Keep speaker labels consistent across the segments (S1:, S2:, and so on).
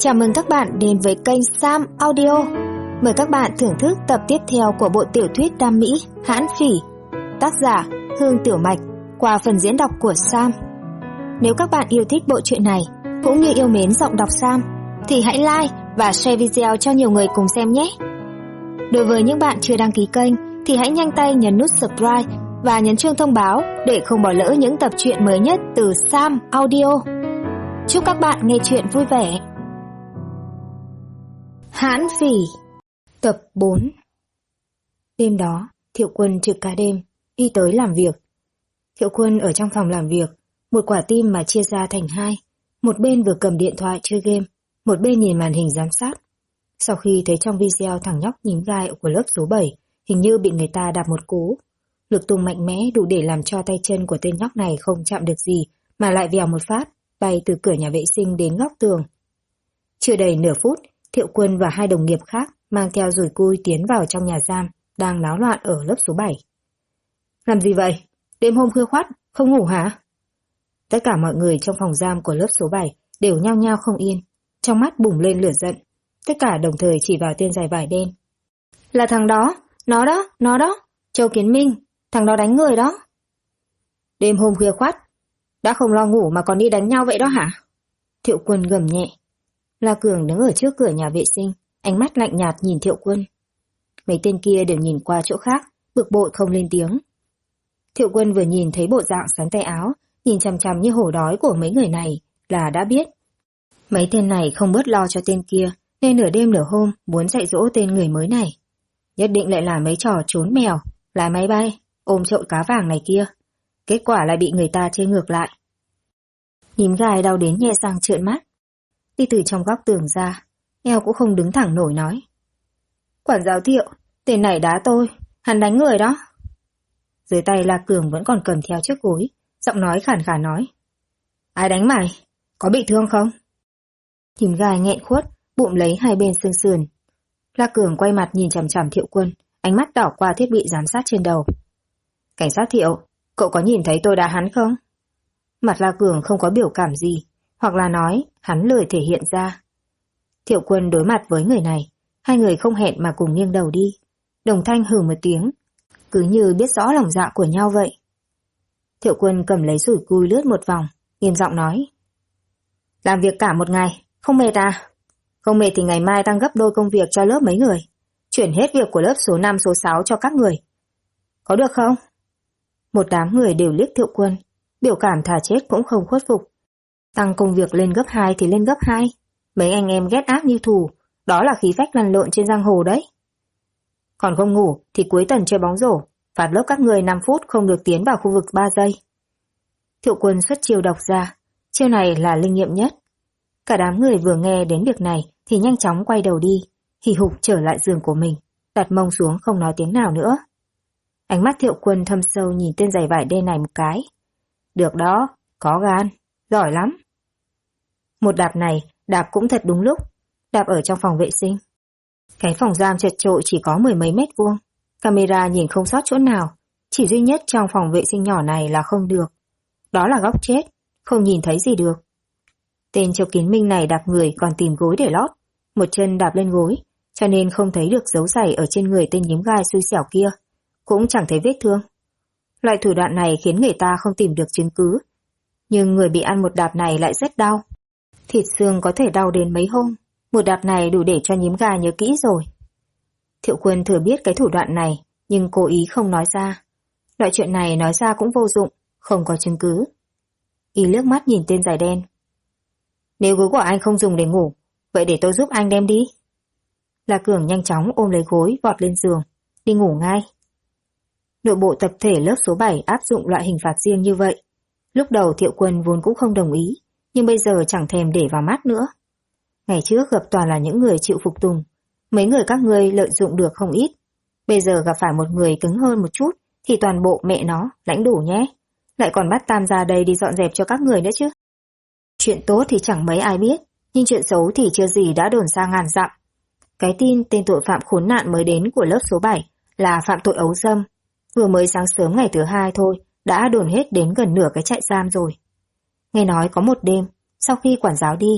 S1: Chào mừng các bạn đến với kênh Sam Audio. Mời các bạn thưởng thức tập tiếp theo của bộ tiểu thuyết Đam Mỹ Hãn Phỉ, tác giả Hương Tiểu Mạch, qua phần diễn đọc của Sam. Nếu các bạn yêu thích bộ truyện này cũng như yêu mến giọng đọc Sam thì hãy like và share video cho nhiều người cùng xem nhé. Đối với những bạn chưa đăng ký kênh thì hãy nhanh tay nhấn nút subscribe và nhấn chuông thông báo để không bỏ lỡ những tập truyện mới nhất từ Sam Audio. Chúc các bạn nghe truyện vui vẻ. Hãn Phỉ, tập 4. Đêm đó, Thiệu Quân trực cả đêm, đi tới làm việc. Thiệu Quân ở trong phòng làm việc, một quả tim mà chia ra thành hai. Một bên vừa cầm điện thoại chơi game, một bên nhìn màn hình giám sát. Sau khi thấy trong video thằng nhóc nhím gai của lớp số 7 hình như bị người ta đạp một cú, lực tung mạnh mẽ đủ để làm cho tay chân của tên nhóc này không chạm được gì mà lại vèo một phát, bay từ cửa nhà vệ sinh đến góc tường. Chưa đầy nửa phút, Thiệu Quân và hai đồng nghiệp khác mang theo dùi cui tiến vào trong nhà giam đang náo loạn ở lớp số 7. Làm gì vậy? Đêm hôm khuya khoắt, không ngủ hả? Tất cả mọi người trong phòng giam của lớp số 7 đều nhao nhao không yên, trong mắt bùng lên lửa giận. Tất cả đồng thời chỉ vào tên giày vải đen. Là thằng đó, nó đó, Châu Kiến Minh, thằng đó đánh người đó. Đêm hôm khuya khoắt, đã không lo ngủ mà còn đi đánh nhau vậy đó hả? Thiệu Quân gầm nhẹ. La Cường đứng ở trước cửa nhà vệ sinh, ánh mắt lạnh nhạt nhìn Thiệu Quân. Mấy tên kia đều nhìn qua chỗ khác, bực bội không lên tiếng. Thiệu Quân vừa nhìn thấy bộ dạng sắn tay áo, nhìn chằm chằm như hổ đói của mấy người này là đã biết. Mấy tên này không bớt lo cho tên kia, nên nửa đêm nửa hôm muốn dạy dỗ tên người mới này. Nhất định lại là mấy trò trốn mèo, lái máy bay, ôm trộn cá vàng này kia. Kết quả lại bị người ta chê ngược lại. Nhím gai đau đến nhe răng trợn mắt. Đi từ trong góc tường ra, eo cũng không đứng thẳng nổi nói. Quản giáo Thiệu, tên này đá tôi, hắn đánh người đó. Dưới tay La Cường vẫn còn cầm theo chiếc gối, giọng nói khàn khàn nói. Ai đánh mày? Có bị thương không? Nhím gai nghẹn khuất, bụng lấy hai bên xương sườn. La Cường quay mặt nhìn chằm chằm Thiệu Quân, ánh mắt đảo qua thiết bị giám sát trên đầu. Cảnh sát Thiệu, cậu có nhìn thấy tôi đá hắn không? Mặt La Cường không có biểu cảm gì, hoặc là nói hắn lười thể hiện ra. Thiệu Quân đối mặt với người này, hai người không hẹn mà cùng nghiêng đầu đi. Đồng thanh hừ một tiếng, cứ như biết rõ lòng dạ của nhau vậy. Thiệu Quân cầm lấy dùi cui lướt một vòng, nghiêm giọng nói. Làm việc cả một ngày, không mệt à? Không mệt thì ngày mai tăng gấp đôi công việc cho lớp mấy người. Chuyển hết việc của lớp số 5 số 6 cho các người. Có được không? Một đám người đều liếc Thiệu Quân, biểu cảm thà chết cũng không khuất phục. Tăng công việc lên gấp 2 thì lên gấp 2. Mấy anh em ghét ác như thù, đó là khí phách lăn lộn trên giang hồ đấy. Còn không ngủ thì cuối tuần chơi bóng rổ, phạt lớp các người 5 phút không được tiến vào khu vực 3 giây. Thiệu Quân xuất chiêu độc ra, chiêu này là linh nghiệm nhất. Cả đám người vừa nghe đến việc này thì nhanh chóng quay đầu đi, hì hục trở lại giường của mình, đặt mông xuống không nói tiếng nào nữa. Ánh mắt Thiệu Quân thâm sâu nhìn tên giày vải đen này một cái. Được đó, có gan, giỏi lắm. Một đạp này, đạp cũng thật đúng lúc, đạp ở trong phòng vệ sinh. Cái phòng giam chật chội chỉ có 10 mấy mét vuông, camera nhìn không sót chỗ nào, chỉ duy nhất trong phòng vệ sinh nhỏ này là không được. Đó là góc chết, không nhìn thấy gì được. Tên Châu Kiến Minh này đạp người còn tìm gối để lót, một chân đạp lên gối, cho nên không thấy được dấu giày ở trên người tên nhím gai xui xẻo kia, cũng chẳng thấy vết thương. Loại thủ đoạn này khiến người ta không tìm được chứng cứ, nhưng người bị ăn một đạp này lại rất đau. Thịt xương có thể đau đến mấy hôm, một đạp này đủ để cho nhím gai nhớ kỹ rồi. Thiệu Quân thừa biết cái thủ đoạn này, nhưng cố ý không nói ra. Loại chuyện này nói ra cũng vô dụng, không có chứng cứ. Y liếc mắt nhìn tên giày đen. Nếu gối của anh không dùng để ngủ, vậy để tôi giúp anh đem đi. La Cường nhanh chóng ôm lấy gối vọt lên giường, đi ngủ ngay. Nội bộ tập thể lớp số 7 áp dụng loại hình phạt riêng như vậy. Lúc đầu Thiệu Quân vốn cũng không đồng ý, nhưng bây giờ chẳng thèm để vào mắt nữa. Ngày trước gặp toàn là những người chịu phục tùng, mấy người các ngươi lợi dụng được không ít. Bây giờ gặp phải một người cứng hơn một chút, thì toàn bộ mẹ nó, lãnh đủ nhé. Lại còn bắt Tam ra đây đi dọn dẹp cho các người nữa chứ. Chuyện tốt thì chẳng mấy ai biết, nhưng chuyện xấu thì chưa gì đã đồn xa ngàn dặm. Cái tin tên tội phạm khốn nạn mới đến của lớp số 7 là phạm tội ấu dâm. Vừa mới sáng sớm ngày thứ 2 thôi, đã đồn hết đến gần nửa cái trại giam rồi. Nghe nói có một đêm, sau khi quản giáo đi,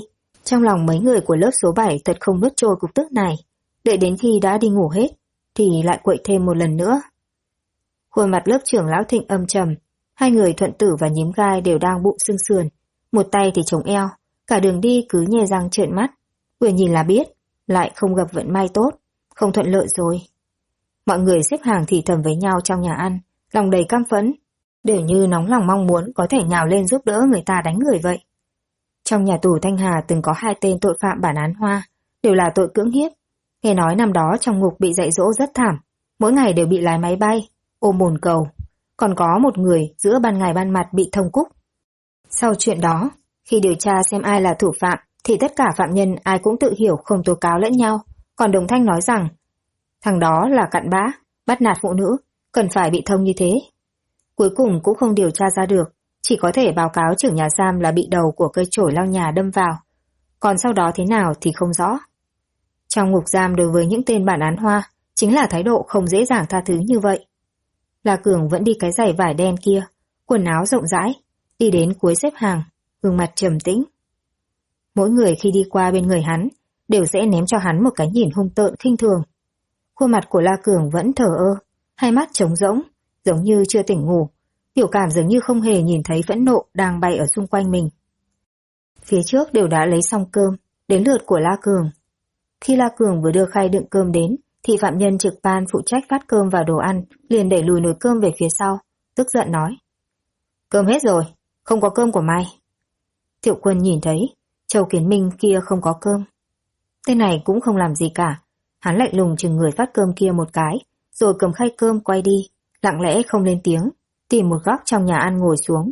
S1: Trong lòng mấy người của lớp số 7 thật không nuốt trôi cục tức này, đợi đến khi đã đi ngủ hết, thì lại quậy thêm một lần nữa. Khuôn mặt lớp trưởng lão Thịnh âm trầm, hai người Thuận Tử và Nhím Gai đều đang bụng sưng sườn, một tay thì chống eo, cả đường đi cứ nhe răng trợn mắt, vừa nhìn là biết, lại không gặp vận may tốt, không thuận lợi rồi. Mọi người xếp hàng thì thầm với nhau trong nhà ăn, lòng đầy căm phẫn, đều như nóng lòng mong muốn có thể nhào lên giúp đỡ người ta đánh người vậy. Trong nhà tù Thanh Hà từng có 2 tên tội phạm bản án Hoa, đều là tội cưỡng hiếp. Nghe nói năm đó trong ngục bị dạy dỗ rất thảm, mỗi ngày đều bị lái máy bay, ôm bồn cầu. Còn có một người giữa ban ngày ban mặt bị thông cúc. Sau chuyện đó, khi điều tra xem ai là thủ phạm, thì tất cả phạm nhân ai cũng tự hiểu không tố cáo lẫn nhau. Còn Đồng Thanh nói rằng, thằng đó là cặn bã, bắt nạt phụ nữ, cần phải bị thông như thế. Cuối cùng cũng không điều tra ra được, chỉ có thể báo cáo trưởng nhà giam là bị đầu của cây chổi lau nhà đâm vào. Còn sau đó thế nào thì không rõ. Trong ngục giam đối với những tên bản án Hoa, chính là thái độ không dễ dàng tha thứ như vậy. La Cường vẫn đi cái giày vải đen kia, quần áo rộng rãi, đi đến cuối xếp hàng, gương mặt trầm tĩnh. Mỗi người khi đi qua bên người hắn, đều sẽ ném cho hắn một cái nhìn hung tợn khinh thường. Khuôn mặt của La Cường vẫn thờ ơ, hai mắt trống rỗng, giống như chưa tỉnh ngủ, biểu cảm giống như không hề nhìn thấy phẫn nộ đang bay ở xung quanh mình. Phía trước đều đã lấy xong cơm, đến lượt của La Cường. Khi La Cường vừa đưa khay đựng cơm đến, thì phạm nhân trực ban phụ trách phát cơm và đồ ăn liền đẩy lùi nồi cơm về phía sau, tức giận nói: "Cơm hết rồi, không có cơm của mày." Thiệu Quân nhìn thấy Châu Kiến Minh kia không có cơm. Tên này cũng không làm gì cả, hắn lạnh lùng chừng người phát cơm kia một cái, rồi cầm khay cơm quay đi, lặng lẽ không lên tiếng, tìm một góc trong nhà ăn ngồi xuống.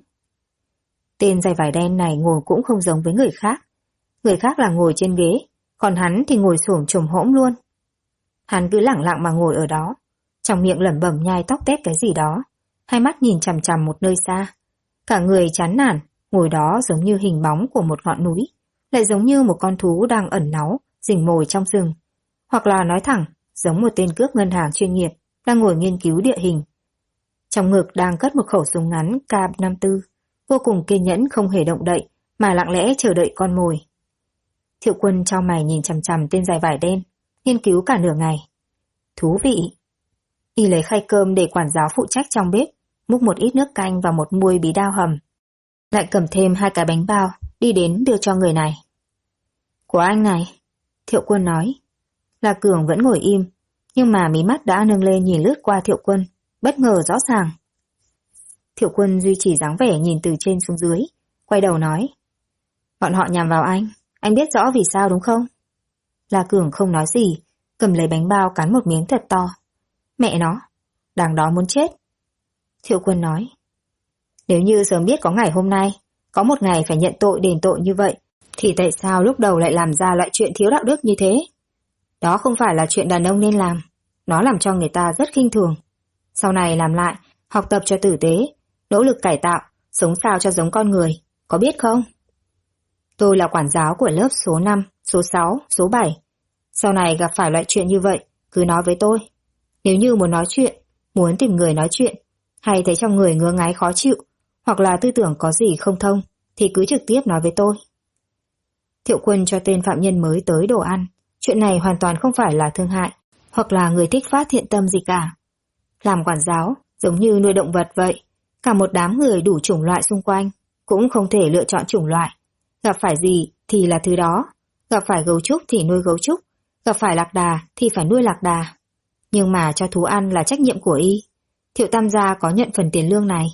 S1: Tên giày vải đen này ngồi cũng không giống với người khác. Người khác là ngồi trên ghế, còn hắn thì ngồi xổm chồm hõm luôn. Hắn cứ lẳng lặng mà ngồi ở đó, trong miệng lẩm bẩm nhai tóc tét cái gì đó, hai mắt nhìn chằm chằm một nơi xa. Cả người chán nản, ngồi đó giống như hình bóng của một ngọn núi, lại giống như một con thú đang ẩn náu, rình mồi trong rừng. Hoặc là nói thẳng, giống một tên cướp ngân hàng chuyên nghiệp, đang ngồi nghiên cứu địa hình. Trong ngực đang cất một khẩu súng ngắn K54, vô cùng kiên nhẫn không hề động đậy, mà lặng lẽ chờ đợi con mồi. Thiệu Quân chau mày nhìn chằm chằm tên giày vải đen, nghiên cứu cả nửa ngày. Thú vị. Y lấy khay cơm để quản giáo phụ trách trong bếp, múc một ít nước canh và một muôi bí đao hầm. Lại cầm thêm 2 cái bánh bao, đi đến đưa cho người này. Của anh này, Thiệu Quân nói. La Cường vẫn ngồi im, nhưng mà mí mắt đã nâng lên nhìn lướt qua Thiệu Quân, bất ngờ rõ ràng. Thiệu Quân duy trì dáng vẻ nhìn từ trên xuống dưới, quay đầu nói. Bọn họ nhằm vào anh biết rõ vì sao đúng không? La Cường không nói gì, cầm lấy bánh bao cắn một miếng thật to. Mẹ nó, đằng đó muốn chết. Thiệu Quân nói. Nếu như sớm biết có ngày hôm nay, có một ngày phải nhận tội đền tội như vậy, thì tại sao lúc đầu lại làm ra loại chuyện thiếu đạo đức như thế? Đó không phải là chuyện đàn ông nên làm, nó làm cho người ta rất khinh thường. Sau này làm lại, học tập cho tử tế, nỗ lực cải tạo, sống sao cho giống con người, có biết không? Tôi là quản giáo của lớp số 5, số 6, số 7. Sau này gặp phải loại chuyện như vậy, cứ nói với tôi. Nếu như muốn nói chuyện, muốn tìm người nói chuyện, hay thấy trong người ngứa ngáy khó chịu, hoặc là tư tưởng có gì không thông, thì cứ trực tiếp nói với tôi. Thiệu Quân cho tên phạm nhân mới tới đồ ăn. Chuyện này hoàn toàn không phải là thương hại, hoặc là người thích phát thiện tâm gì cả. Làm quản giáo, giống như nuôi động vật vậy. Cả một đám người đủ chủng loại xung quanh, cũng không thể lựa chọn chủng loại. Gặp phải gì thì là thứ đó. Gặp phải gấu trúc thì nuôi gấu trúc, gặp phải lạc đà thì phải nuôi lạc đà. Nhưng mà cho thú ăn là trách nhiệm của y. Thiệu Tam gia có nhận phần tiền lương này.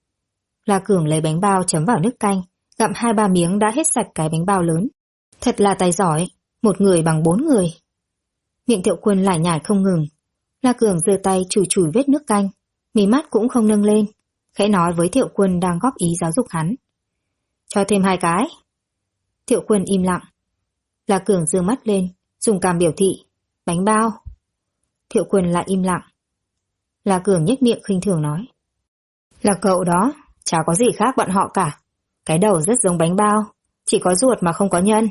S1: La Cường lấy bánh bao chấm vào nước canh, gặm 2-3 miếng đã hết sạch cái bánh bao lớn. Thật là tài giỏi, một người bằng 4 người. Miệng Thiệu Quân lải nhải không ngừng. La Cường giơ tay chùi chùi vết nước canh, mí mắt cũng không nâng lên, khẽ nói với Thiệu Quân đang góp ý giáo dục hắn. Cho thêm 2 cái. Thiệu Quân im lặng. La Cường giơ mắt lên, dùng cằm biểu thị. Bánh bao. Thiệu Quân lại im lặng. La Cường nhếch miệng khinh thường nói. Là cậu đó, chả có gì khác bọn họ cả. Cái đầu rất giống bánh bao, chỉ có ruột mà không có nhân.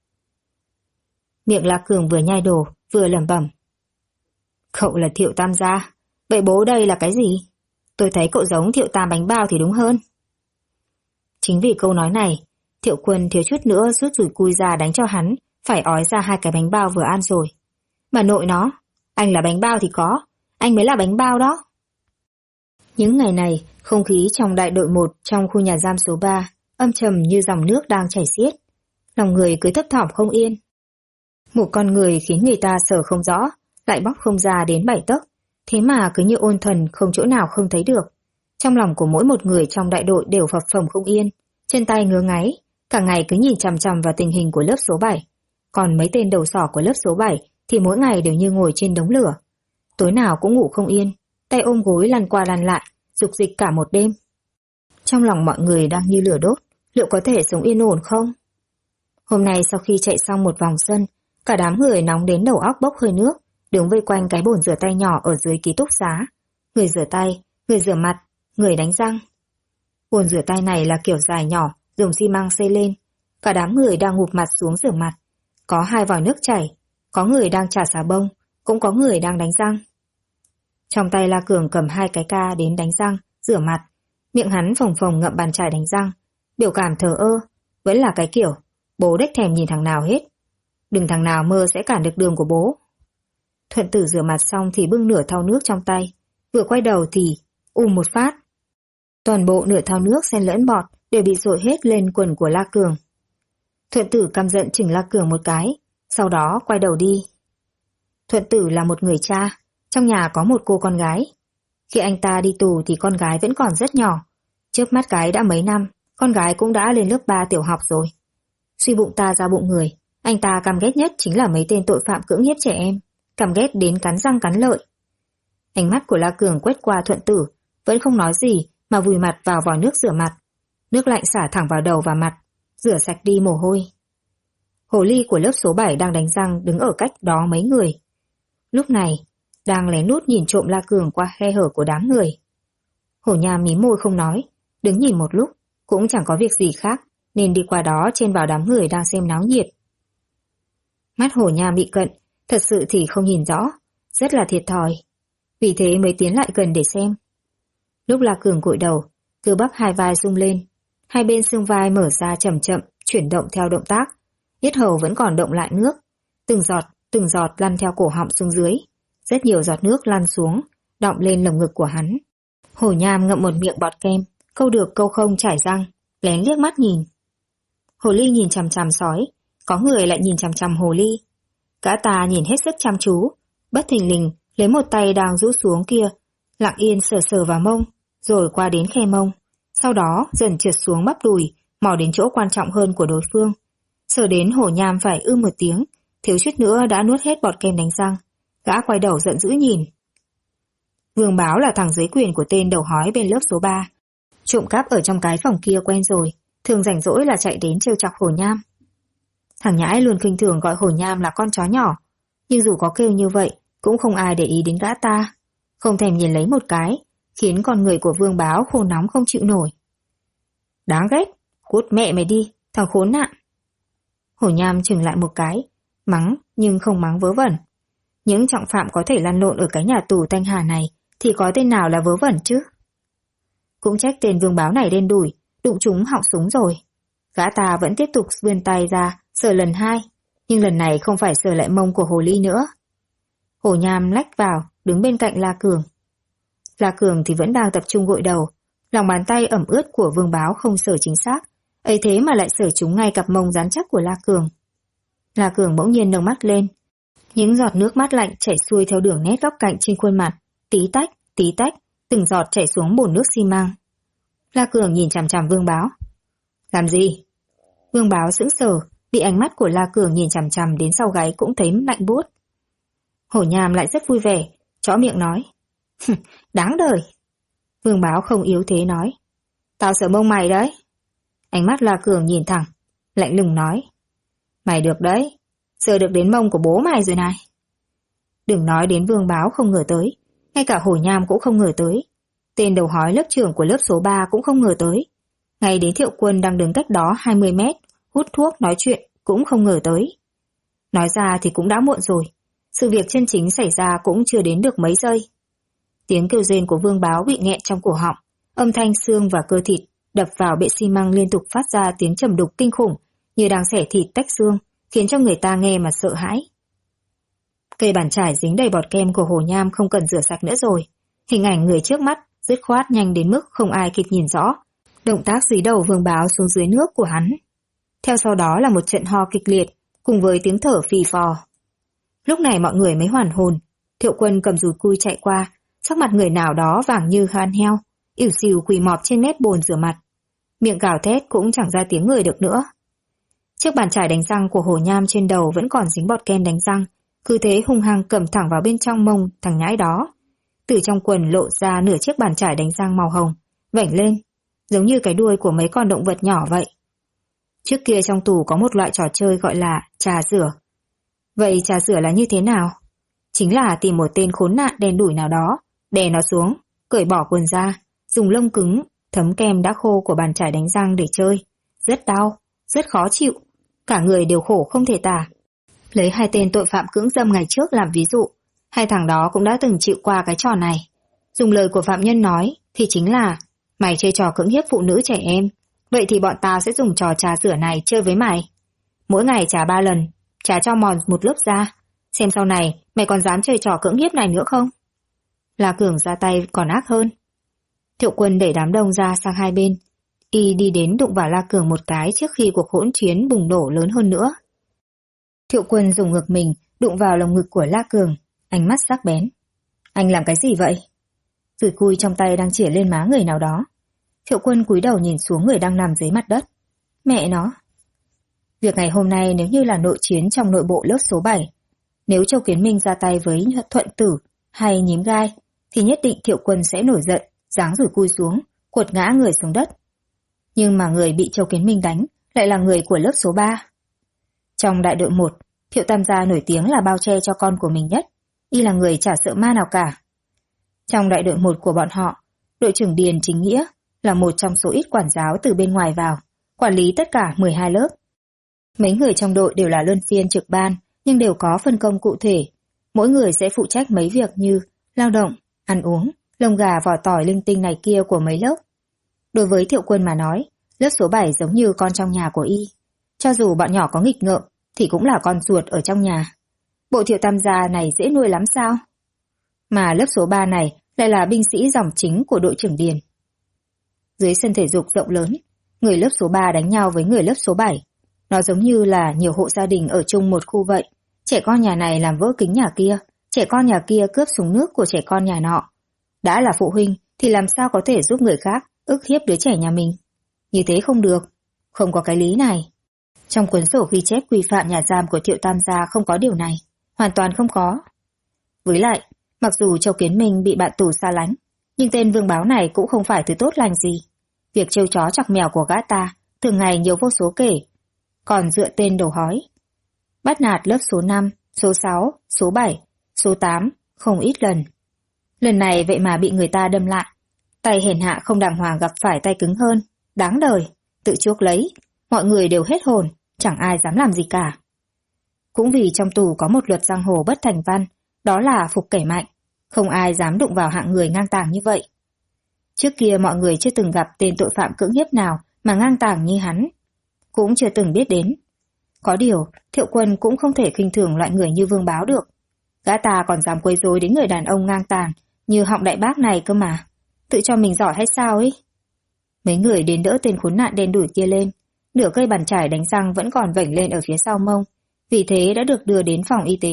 S1: Miệng La Cường vừa nhai đồ, vừa lẩm bẩm. Cậu là Thiệu Tam gia, vậy bố đây là cái gì? Tôi thấy cậu giống Thiệu Tam bánh bao thì đúng hơn. Chính vì câu nói này, Thiệu Quân thiếu chút nữa rút rủi cui ra đánh cho hắn, phải ói ra 2 cái bánh bao vừa ăn rồi. Bà nội nó, anh là bánh bao thì có, anh mới là bánh bao đó. Những ngày này, không khí trong đại đội 1 trong khu nhà giam số 3 âm trầm như dòng nước đang chảy xiết. Lòng người cứ thấp thỏm không yên. Một con người khiến người ta sợ không rõ, lại bóc không ra đến 7 tấc, thế mà cứ như ôn thần không chỗ nào không thấy được. Trong lòng của mỗi một người trong đại đội đều phập phồng không yên, chân tay ngứa ngáy, cả ngày cứ nhìn chằm chằm vào tình hình của lớp số 7. Còn mấy tên đầu sỏ của lớp số 7 thì mỗi ngày đều như ngồi trên đống lửa. Tối nào cũng ngủ không yên, tay ôm gối lăn qua lăn lại, dục dịch cả một đêm. Trong lòng mọi người đang như lửa đốt, liệu có thể sống yên ổn không? Hôm nay sau khi chạy xong một vòng sân, cả đám người nóng đến đầu óc bốc hơi nước, đứng vây quanh cái bồn rửa tay nhỏ ở dưới ký túc xá. Người rửa tay, người rửa mặt, người đánh răng. Bồn rửa tay này là kiểu dài nhỏ, dùng xi măng xây lên. Cả đám người đang ngụp mặt xuống rửa mặt. Có 2 vòi nước chảy, có người đang chà xà bông, cũng có người đang đánh răng. Trong tay La Cường cầm 2 cái ca đến đánh răng, rửa mặt. Miệng hắn phồng phồng ngậm bàn chải đánh răng, biểu cảm thờ ơ, vẫn là cái kiểu bố đếch thèm nhìn thằng nào hết. Đừng thằng nào mơ sẽ cản được đường của bố. Thuận Tử rửa mặt xong thì bưng nửa thau nước trong tay, vừa quay đầu thì một phát. Toàn bộ nửa thau nước xen lẫn bọt đều bị dội hết lên quần của La Cường. Thuận Tử căm giận chừng La Cường một cái, sau đó quay đầu đi. Thuận Tử là một người cha, trong nhà có một cô con gái. Khi anh ta đi tù thì con gái vẫn còn rất nhỏ. Trước mắt cái đã mấy năm, con gái cũng đã lên lớp 3 tiểu học rồi. Suy bụng ta ra bụng người, anh ta căm ghét nhất chính là mấy tên tội phạm cưỡng hiếp trẻ em, căm ghét đến cắn răng cắn lợi. Ánh mắt của La Cường quét qua Thuận Tử, vẫn không nói gì mà vùi mặt vào vòi nước rửa mặt. Nước lạnh xả thẳng vào đầu và mặt, rửa sạch đi mồ hôi. Hồ ly của lớp số 7 đang đánh răng đứng ở cách đó mấy người. Lúc này, đang lén lút nhìn trộm La Cường qua khe hở của đám người. Hổ Nham mím môi không nói, đứng nhìn một lúc, cũng chẳng có việc gì khác, nên đi qua đó chen vào đám người đang xem náo nhiệt. Mắt Hổ Nham bị cận, thật sự thì không nhìn rõ, rất là thiệt thòi. Vì thế mới tiến lại gần để xem. Lúc La Cường cúi đầu, cơ bắp 2 vai rung lên, 2 bên xương vai mở ra chậm chậm, chuyển động theo động tác, yết hầu vẫn còn động lại nước, từng giọt lăn theo cổ họng xuống dưới. Rất nhiều giọt nước lăn xuống, đọng lên lồng ngực của hắn. Hổ Nham ngậm một miệng bọt kem, câu được câu không chải răng, lén liếc mắt nhìn. Hồ ly nhìn chằm chằm sói, có người lại nhìn chằm chằm hồ ly. Gã ta nhìn hết sức chăm chú, bất thình lình lấy một tay đang rũ xuống kia, lặng yên sờ sờ vào mông, rồi qua đến khe mông, sau đó dần trượt xuống bắp đùi, mò đến chỗ quan trọng hơn của đối phương. Sờ đến Hổ Nham phải một tiếng, thiếu chút nữa đã nuốt hết bọt kem đánh răng. Gã quay đầu giận dữ nhìn. Vương Báo là thằng dưới quyền của tên đầu hói bên lớp số 3. Trộm cắp ở trong cái phòng kia quen rồi, thường rảnh rỗi là chạy đến trêu chọc Hổ Nham. Thằng nhãi luôn khinh thường gọi Hổ Nham là con chó nhỏ, nhưng dù có kêu như vậy, cũng không ai để ý đến gã ta. Không thèm nhìn lấy một cái, khiến con người của Vương Báo khô nóng không chịu nổi. Đáng ghét, cút mẹ mày đi, thằng khốn nạn. Hổ Nham chừng lại một cái, mắng nhưng không mắng vớ vẩn. Những trọng phạm có thể lăn lộn ở cái nhà tù Thanh Hà này thì có tên nào là vớ vẩn chứ? Cũng trách tên Vương Báo này đen đủi, đụng trúng họng súng rồi. Gã ta vẫn tiếp tục vươn tay ra, sờ lần 2, nhưng lần này không phải sờ lại mông của hồ ly nữa. Hổ Nham lách vào, đứng bên cạnh La Cường. La Cường thì vẫn đang tập trung gội đầu, lòng bàn tay ẩm ướt của Vương Báo không sờ chính xác, ấy thế mà lại sờ trúng ngay cặp mông rắn chắc của La Cường. La Cường bỗng nhiên nâng mắt lên. Những giọt nước mát lạnh chảy xuôi theo đường nét góc cạnh trên khuôn mặt, tí tách, từng giọt chảy xuống bồn nước xi măng. La Cường nhìn chằm chằm Vương Báo. Làm gì? Vương Báo sững sờ, bị ánh mắt của La Cường nhìn chằm chằm đến sau gáy cũng thấy lạnh buốt. Hổ Nham lại rất vui vẻ, chõ miệng nói. Đáng đời. Vương Báo không yếu thế nói. Tao sợ mông mày đấy. Ánh mắt La Cường nhìn thẳng, lạnh lùng nói. Mày được đấy, sờ được đến mông của bố mày rồi này. Đừng nói đến Vương Báo không ngờ tới, ngay cả Hổ Nham cũng không ngờ tới. Tên đầu hói lớp trưởng của lớp số 3 cũng không ngờ tới. Ngay đến Thiệu Quân đang đứng cách đó 20 mét, hút thuốc nói chuyện cũng không ngờ tới. Nói ra thì cũng đã muộn rồi, sự việc chân chính xảy ra cũng chưa đến được mấy giây. Tiếng kêu rên của Vương Báo bị nghẹn trong cổ họng, âm thanh xương và cơ thịt đập vào bệ xi măng liên tục phát ra tiếng trầm đục kinh khủng, như đang xẻ thịt tách xương, khiến cho người ta nghe mà sợ hãi. Cây bàn chải dính đầy bọt kem của Hồ Nham không cần rửa sạch nữa rồi. Hình ảnh người trước mắt dứt khoát nhanh đến mức không ai kịp nhìn rõ. Động tác dí đầu Vương Báo xuống dưới nước của hắn. Theo sau đó là một trận ho kịch liệt, cùng với tiếng thở phì phò. Lúc này mọi người mới hoàn hồn. Thiệu Quân cầm dùi cui chạy qua, sắc mặt người nào đó vàng như gan heo, ỉu xìu quỳ mọp trên mép bồn rửa mặt. Miệng gào thét cũng chẳng ra tiếng người được nữa. Chiếc bàn chải đánh răng của Hồ Nham trên đầu vẫn còn dính bọt kem đánh răng, cứ thế hung hăng cầm thẳng vào bên trong mông thằng nhãi đó. Từ trong quần lộ ra nửa chiếc bàn chải đánh răng màu hồng, vảnh lên, giống như cái đuôi của mấy con động vật nhỏ vậy. Trước kia trong tù có một loại trò chơi gọi là trà rửa. Vậy trà rửa là như thế nào? Chính là tìm một tên khốn nạn đen đủi nào đó, đè nó xuống, cởi bỏ quần ra, dùng lông cứng, thấm kem đã khô của bàn chải đánh răng để chơi. Rất đau, rất khó chịu, cả người đều khổ không thể tả. Lấy hai tên tội phạm cưỡng dâm ngày trước làm ví dụ, hai thằng đó cũng đã từng chịu qua cái trò này. Dùng lời của phạm nhân nói thì chính là: mày chơi trò cưỡng hiếp phụ nữ trẻ em, vậy thì bọn tao sẽ dùng trò trà rửa này chơi với mày. Mỗi ngày trà 3 lần, trà cho mòn một lớp da, xem sau này mày còn dám chơi trò cưỡng hiếp này nữa không? La Cường ra tay còn ác hơn. Thiệu Quân đẩy đám đông ra sang hai bên, y đi đến đụng vào La Cường một cái trước khi cuộc hỗn chiến bùng nổ lớn hơn nữa. Thiệu Quân dùng ngực mình đụng vào lồng ngực của La Cường, ánh mắt sắc bén. Anh làm cái gì vậy? Dùi cui trong tay đang chĩa lên má người nào đó. Thiệu Quân cúi đầu nhìn xuống người đang nằm dưới mặt đất. Mẹ nó! Việc ngày hôm nay nếu như là nội chiến trong nội bộ lớp số 7, nếu Châu Kiến Minh ra tay với Thuận Tử hay Nhím Gai, thì nhất định Thiệu Quân sẽ nổi giận, giáng dùi cui xuống, quật ngã người xuống đất. Nhưng mà người bị Châu Kiến Minh đánh lại là người của lớp số 3. Trong đại đội 1, Thiệu Tam Gia nổi tiếng là bao che cho con của mình nhất, y là người chả sợ ma nào cả. Trong đại đội 1 của bọn họ, đội trưởng Điền Chính Nghĩa là một trong số ít quản giáo từ bên ngoài vào, quản lý tất cả 12 lớp. Mấy người trong đội đều là luân phiên trực ban, nhưng đều có phân công cụ thể. Mỗi người sẽ phụ trách mấy việc như lao động, ăn uống, lông gà vỏ tỏi linh tinh này kia của mấy lớp. Đối với Thiệu Quân mà nói, lớp số 7 giống như con trong nhà của y. Cho dù bọn nhỏ có nghịch ngợm, thì cũng là con ruột ở trong nhà. Bộ Thiệu Tam Gia này dễ nuôi lắm sao? Mà lớp số 3 này lại là binh sĩ dòng chính của đội trưởng Điền. Dưới sân thể dục rộng lớn, người lớp số 3 đánh nhau với người lớp số 7. Nó giống như là nhiều hộ gia đình ở chung một khu vậy. Trẻ con nhà này làm vỡ kính nhà kia, trẻ con nhà kia cướp súng nước của trẻ con nhà nọ. Đã là phụ huynh thì làm sao có thể giúp người khác ức hiếp đứa trẻ nhà mình? Như thế không được, không có cái lý này. Trong cuốn sổ ghi chép quy phạm nhà giam của Thiệu Tam Gia không có điều này, hoàn toàn không có. Với lại, mặc dù Châu Kiến Minh bị bạn tù xa lánh, nhưng tên Vương Báo này cũng không phải thứ tốt lành gì. Việc trêu chó chọc mèo của gã ta thường ngày nhiều vô số kể, còn dựa tên đầu hói. Bắt nạt lớp số 5, số 6, số 7, số 8 không ít lần. Lần này vậy mà bị người ta đâm lại. Tay hèn hạ không đàng hoàng gặp phải tay cứng hơn, đáng đời, tự chuốc lấy. Mọi người đều hết hồn, chẳng ai dám làm gì cả. Cũng vì trong tù có một luật giang hồ bất thành văn, đó là phục kẻ mạnh. Không ai dám đụng vào hạng người ngang tàng như vậy. Trước kia mọi người chưa từng gặp tên tội phạm cưỡng hiếp nào mà ngang tàng như hắn. Cũng chưa từng biết đến. Có điều, Thiệu Quân cũng không thể khinh thường loại người như Vương Báo được. Gã ta còn dám quấy rối đến người đàn ông ngang tàng như Họng Đại Bác này cơ mà. Tự cho mình giỏi hay sao ấy? Mấy người đến đỡ tên khốn nạn đen đủi kia lên. Nửa cây bàn chải đánh răng vẫn còn vểnh lên ở phía sau mông, vì thế đã được đưa đến phòng y tế.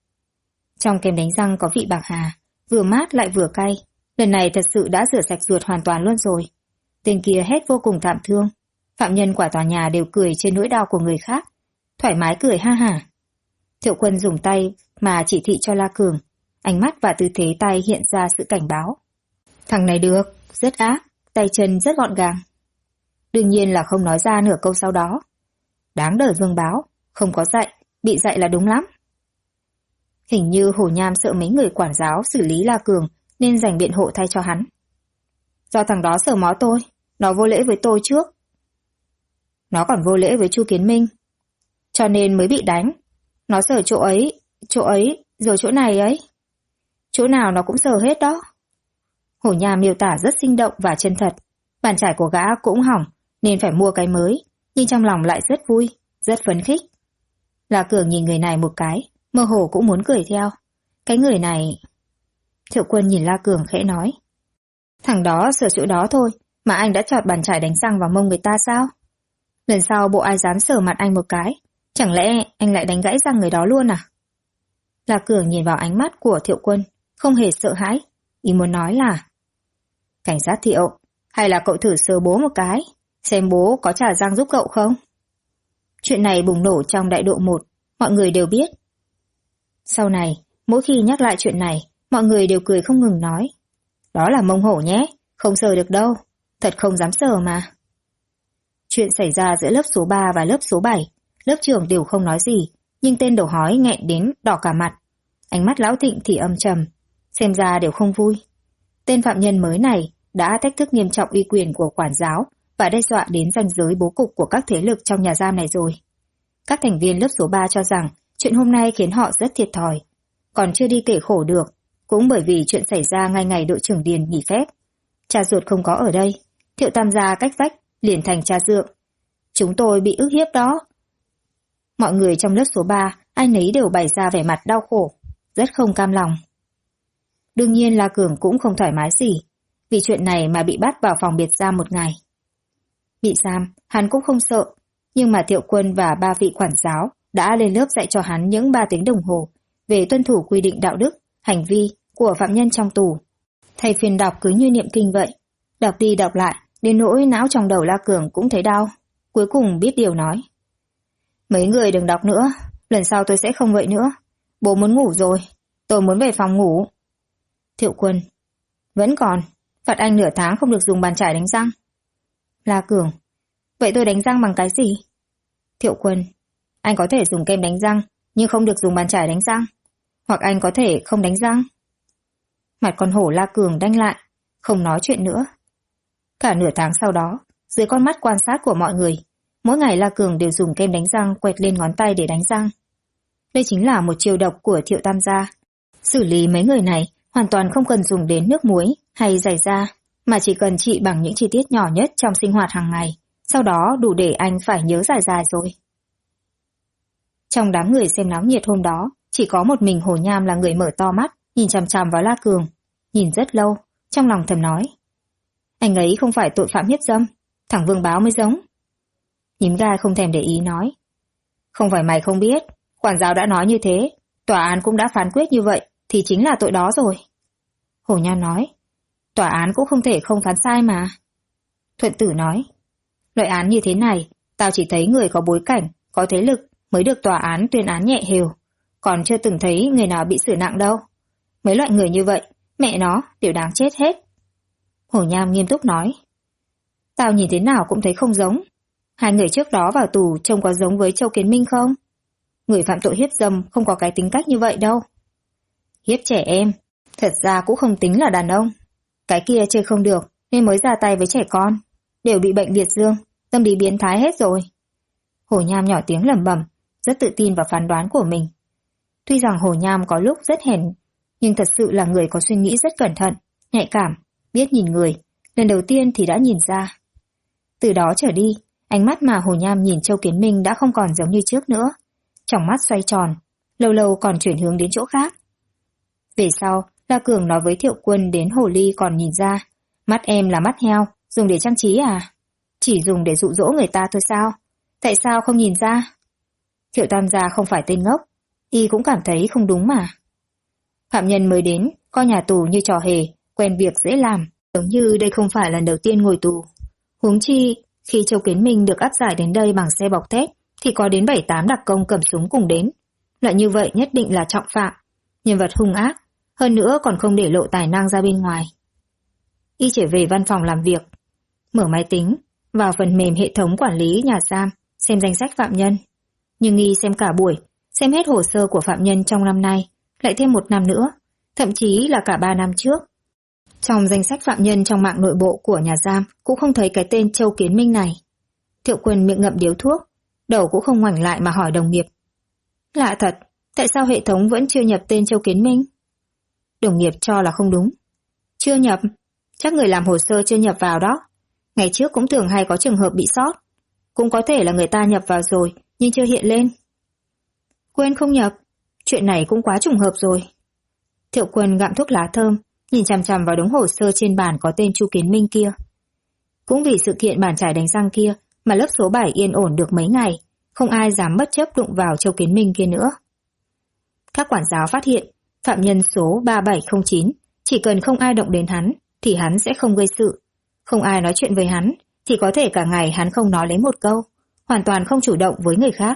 S1: Trong kem đánh răng có vị bạc hà, vừa mát lại vừa cay. Lần này thật sự đã rửa sạch ruột hoàn toàn luôn rồi. Tên kia hét vô cùng thảm thương. Phạm nhân quả tòa nhà đều cười trên nỗi đau của người khác, thoải mái cười ha hả. Thiệu Quân dùng tay mà chỉ thị cho La Cường, ánh mắt và tư thế tay hiện ra sự cảnh báo. Thằng này được, rất ác, tay chân rất gọn gàng. Đương nhiên là không nói ra nửa câu sau đó. Đáng đời Vương Báo, không có dạy, bị dạy là đúng lắm. Hình như Hồ Nham sợ mấy người quản giáo xử lý La Cường nên giành biện hộ thay cho hắn. Do thằng đó sờ mó tôi, nó vô lễ với tôi trước. Nó còn vô lễ với Chu Kiến Minh, cho nên mới bị đánh. Nó sờ chỗ ấy, rồi chỗ này ấy. Chỗ nào nó cũng sờ hết đó. Hồ Nham miêu tả rất sinh động và chân thật. Bàn chải của gã cũng hỏng nên phải mua cái mới, nhưng trong lòng lại rất vui, rất phấn khích. La Cường nhìn người này một cái, mơ hồ cũng muốn cười theo. Cái người này... Thiệu Quân nhìn La Cường khẽ nói. Thằng đó sửa chỗ đó thôi, mà anh đã chọt bàn chải đánh răng vào mông người ta sao? Lần sau bộ ai dám sờ mặt anh một cái, chẳng lẽ anh lại đánh gãy răng người đó luôn à? La Cường nhìn vào ánh mắt của Thiệu Quân, không hề sợ hãi, ý muốn nói là: Cảnh sát Thiệu, hay là cậu thử sờ bố một cái, xem bố có trả răng giúp cậu không? Chuyện này bùng nổ trong đại độ 1, mọi người đều biết. Sau này, mỗi khi nhắc lại chuyện này, mọi người đều cười không ngừng nói: Đó là mông hổ nhé, không sờ được đâu, thật không dám sờ mà. Chuyện xảy ra giữa lớp số 3 và lớp số 7, lớp trưởng đều không nói gì, nhưng tên đầu hói nghẹn đến đỏ cả mặt. Ánh mắt Lão Thịnh thì âm trầm, xem ra đều không vui. Tên phạm nhân mới này đã thách thức nghiêm trọng uy quyền của quản giáo và đe dọa đến ranh giới bố cục của các thế lực trong nhà giam này rồi. Các thành viên lớp số 3 cho rằng chuyện hôm nay khiến họ rất thiệt thòi, còn chưa đi kể khổ được, cũng bởi vì chuyện xảy ra ngay ngày đội trưởng Điền nghỉ phép. Cha ruột không có ở đây, Thiệu Tam gia cách vách liền thành cha dượng. Chúng tôi bị ức hiếp đó. Mọi người trong lớp số 3, ai nấy đều bày ra vẻ mặt đau khổ, rất không cam lòng. Đương nhiên La Cường cũng không thoải mái gì, vì chuyện này mà bị bắt vào phòng biệt giam một ngày. Bị giam, hắn cũng không sợ, nhưng mà Thiệu Quân và 3 vị quản giáo đã lên lớp dạy cho hắn những 3 tiếng đồng hồ về tuân thủ quy định đạo đức, hành vi của phạm nhân trong tù. Thầy phiền đọc cứ như niệm kinh vậy, đọc đi đọc lại, đến nỗi não trong đầu La Cường cũng thấy đau. Cuối cùng biết điều nói: Mấy người đừng đọc nữa, lần sau tôi sẽ không vậy nữa. Bố muốn ngủ rồi, tôi muốn về phòng ngủ. Thiệu Quân: Vẫn còn, phạt anh nửa tháng không được dùng bàn chải đánh răng. La Cường: Vậy tôi đánh răng bằng cái gì? Thiệu Quân: Anh có thể dùng kem đánh răng, nhưng không được dùng bàn chải đánh răng. Hoặc anh có thể không đánh răng. Mặt con hổ La Cường đanh lại, không nói chuyện nữa. Cả nửa tháng sau đó, dưới con mắt quan sát của mọi người, mỗi ngày La Cường đều dùng kem đánh răng quẹt lên ngón tay để đánh răng. Đây chính là một chiêu độc của Thiệu Tam gia. Xử lý mấy người này hoàn toàn không cần dùng đến nước muối hay giày da, mà chỉ cần trị bằng những chi tiết nhỏ nhất trong sinh hoạt hàng ngày, sau đó đủ để anh phải nhớ dài dài rồi. Trong đám người xem náo nhiệt hôm đó, chỉ có một mình Hồ Nham là người mở to mắt, nhìn chằm chằm vào La Cường, nhìn rất lâu, trong lòng thầm nói: Anh ấy không phải tội phạm hiếp dâm, thằng Vương Báo mới giống. Nhím gai không thèm để ý nói: Không phải mày không biết, quản giáo đã nói như thế, tòa án cũng đã phán quyết như vậy, thì chính là tội đó rồi. Hồ Nham nói: Tòa án cũng không thể không phán sai mà. Thuận Tử nói: Loại án như thế này, tao chỉ thấy người có bối cảnh, có thế lực mới được tòa án tuyên án nhẹ hều, còn chưa từng thấy người nào bị xử nặng đâu. Mấy loại người như vậy, mẹ nó đều đáng chết hết. Hồ Nham nghiêm túc nói: Tao nhìn thế nào cũng thấy không giống. Hai người trước đó vào tù trông có giống với Châu Kiến Minh không? Người phạm tội hiếp dâm không có cái tính cách như vậy đâu. Hiếp trẻ em, thật ra cũng không tính là đàn ông. Cái kia chơi không được nên mới ra tay với trẻ con, đều bị bệnh liệt dương, tâm lý biến thái hết rồi. Hồ Nham nhỏ tiếng lẩm bẩm, rất tự tin vào phán đoán của mình. Tuy rằng Hồ Nham có lúc rất hèn, nhưng thật sự là người có suy nghĩ rất cẩn thận, nhạy cảm, biết nhìn người, lần đầu tiên thì đã nhìn ra. Từ đó trở đi, ánh mắt mà Hồ Nham nhìn Châu Kiến Minh đã không còn giống như trước nữa. Trong mắt xoay tròn, lâu lâu còn chuyển hướng đến chỗ khác. Về sau, La Cường nói với Thiệu Quân đến Hồ Ly còn nhìn ra, mắt em là mắt heo, dùng để trang trí à? Chỉ dùng để dụ dỗ người ta thôi sao? Tại sao không nhìn ra? Thiệu Tam gia không phải tên ngốc, y cũng cảm thấy không đúng mà. Phạm nhân mới đến, coi nhà tù như trò hề, quen việc dễ làm, giống như đây không phải lần đầu tiên ngồi tù. Huống chi, khi Châu Kiến Minh được áp giải đến đây bằng xe bọc thép, thì có đến 7-8 đặc công cầm súng cùng đến. Loại như vậy nhất định là trọng phạm, nhân vật hung ác, hơn nữa còn không để lộ tài năng ra bên ngoài. Y trở về văn phòng làm việc, mở máy tính, vào phần mềm hệ thống quản lý nhà giam, xem danh sách phạm nhân. Nhưng Y xem cả buổi, xem hết hồ sơ của phạm nhân trong năm nay, lại thêm 1 năm nữa, thậm chí là cả 3 năm trước. Trong danh sách phạm nhân trong mạng nội bộ của nhà giam cũng không thấy cái tên Châu Kiến Minh này. Thiệu Quân miệng ngậm điếu thuốc, đầu cũng không ngoảnh lại mà hỏi đồng nghiệp: Lạ thật, tại sao hệ thống vẫn chưa nhập tên Châu Kiến Minh? Đồng nghiệp cho là không đúng. Chưa nhập? Chắc người làm hồ sơ chưa nhập vào đó. Ngày trước cũng thường hay có trường hợp bị sót. Cũng có thể là người ta nhập vào rồi, nhưng chưa hiện lên. Quên không nhập, chuyện này cũng quá trùng hợp rồi. Thiệu Quân gặm thuốc lá thơm, nhìn chằm chằm vào đống hồ sơ trên bàn có tên Chu Kiến Minh kia. Cũng vì sự kiện bàn chải đánh răng kia mà lớp số 7 yên ổn được mấy ngày, không ai dám bất chấp đụng vào Châu Kiến Minh kia nữa. Các quản giáo phát hiện, phạm nhân số 3709, chỉ cần không ai động đến hắn, thì hắn sẽ không gây sự. Không ai nói chuyện với hắn, thì có thể cả ngày hắn không nói lấy một câu, hoàn toàn không chủ động với người khác.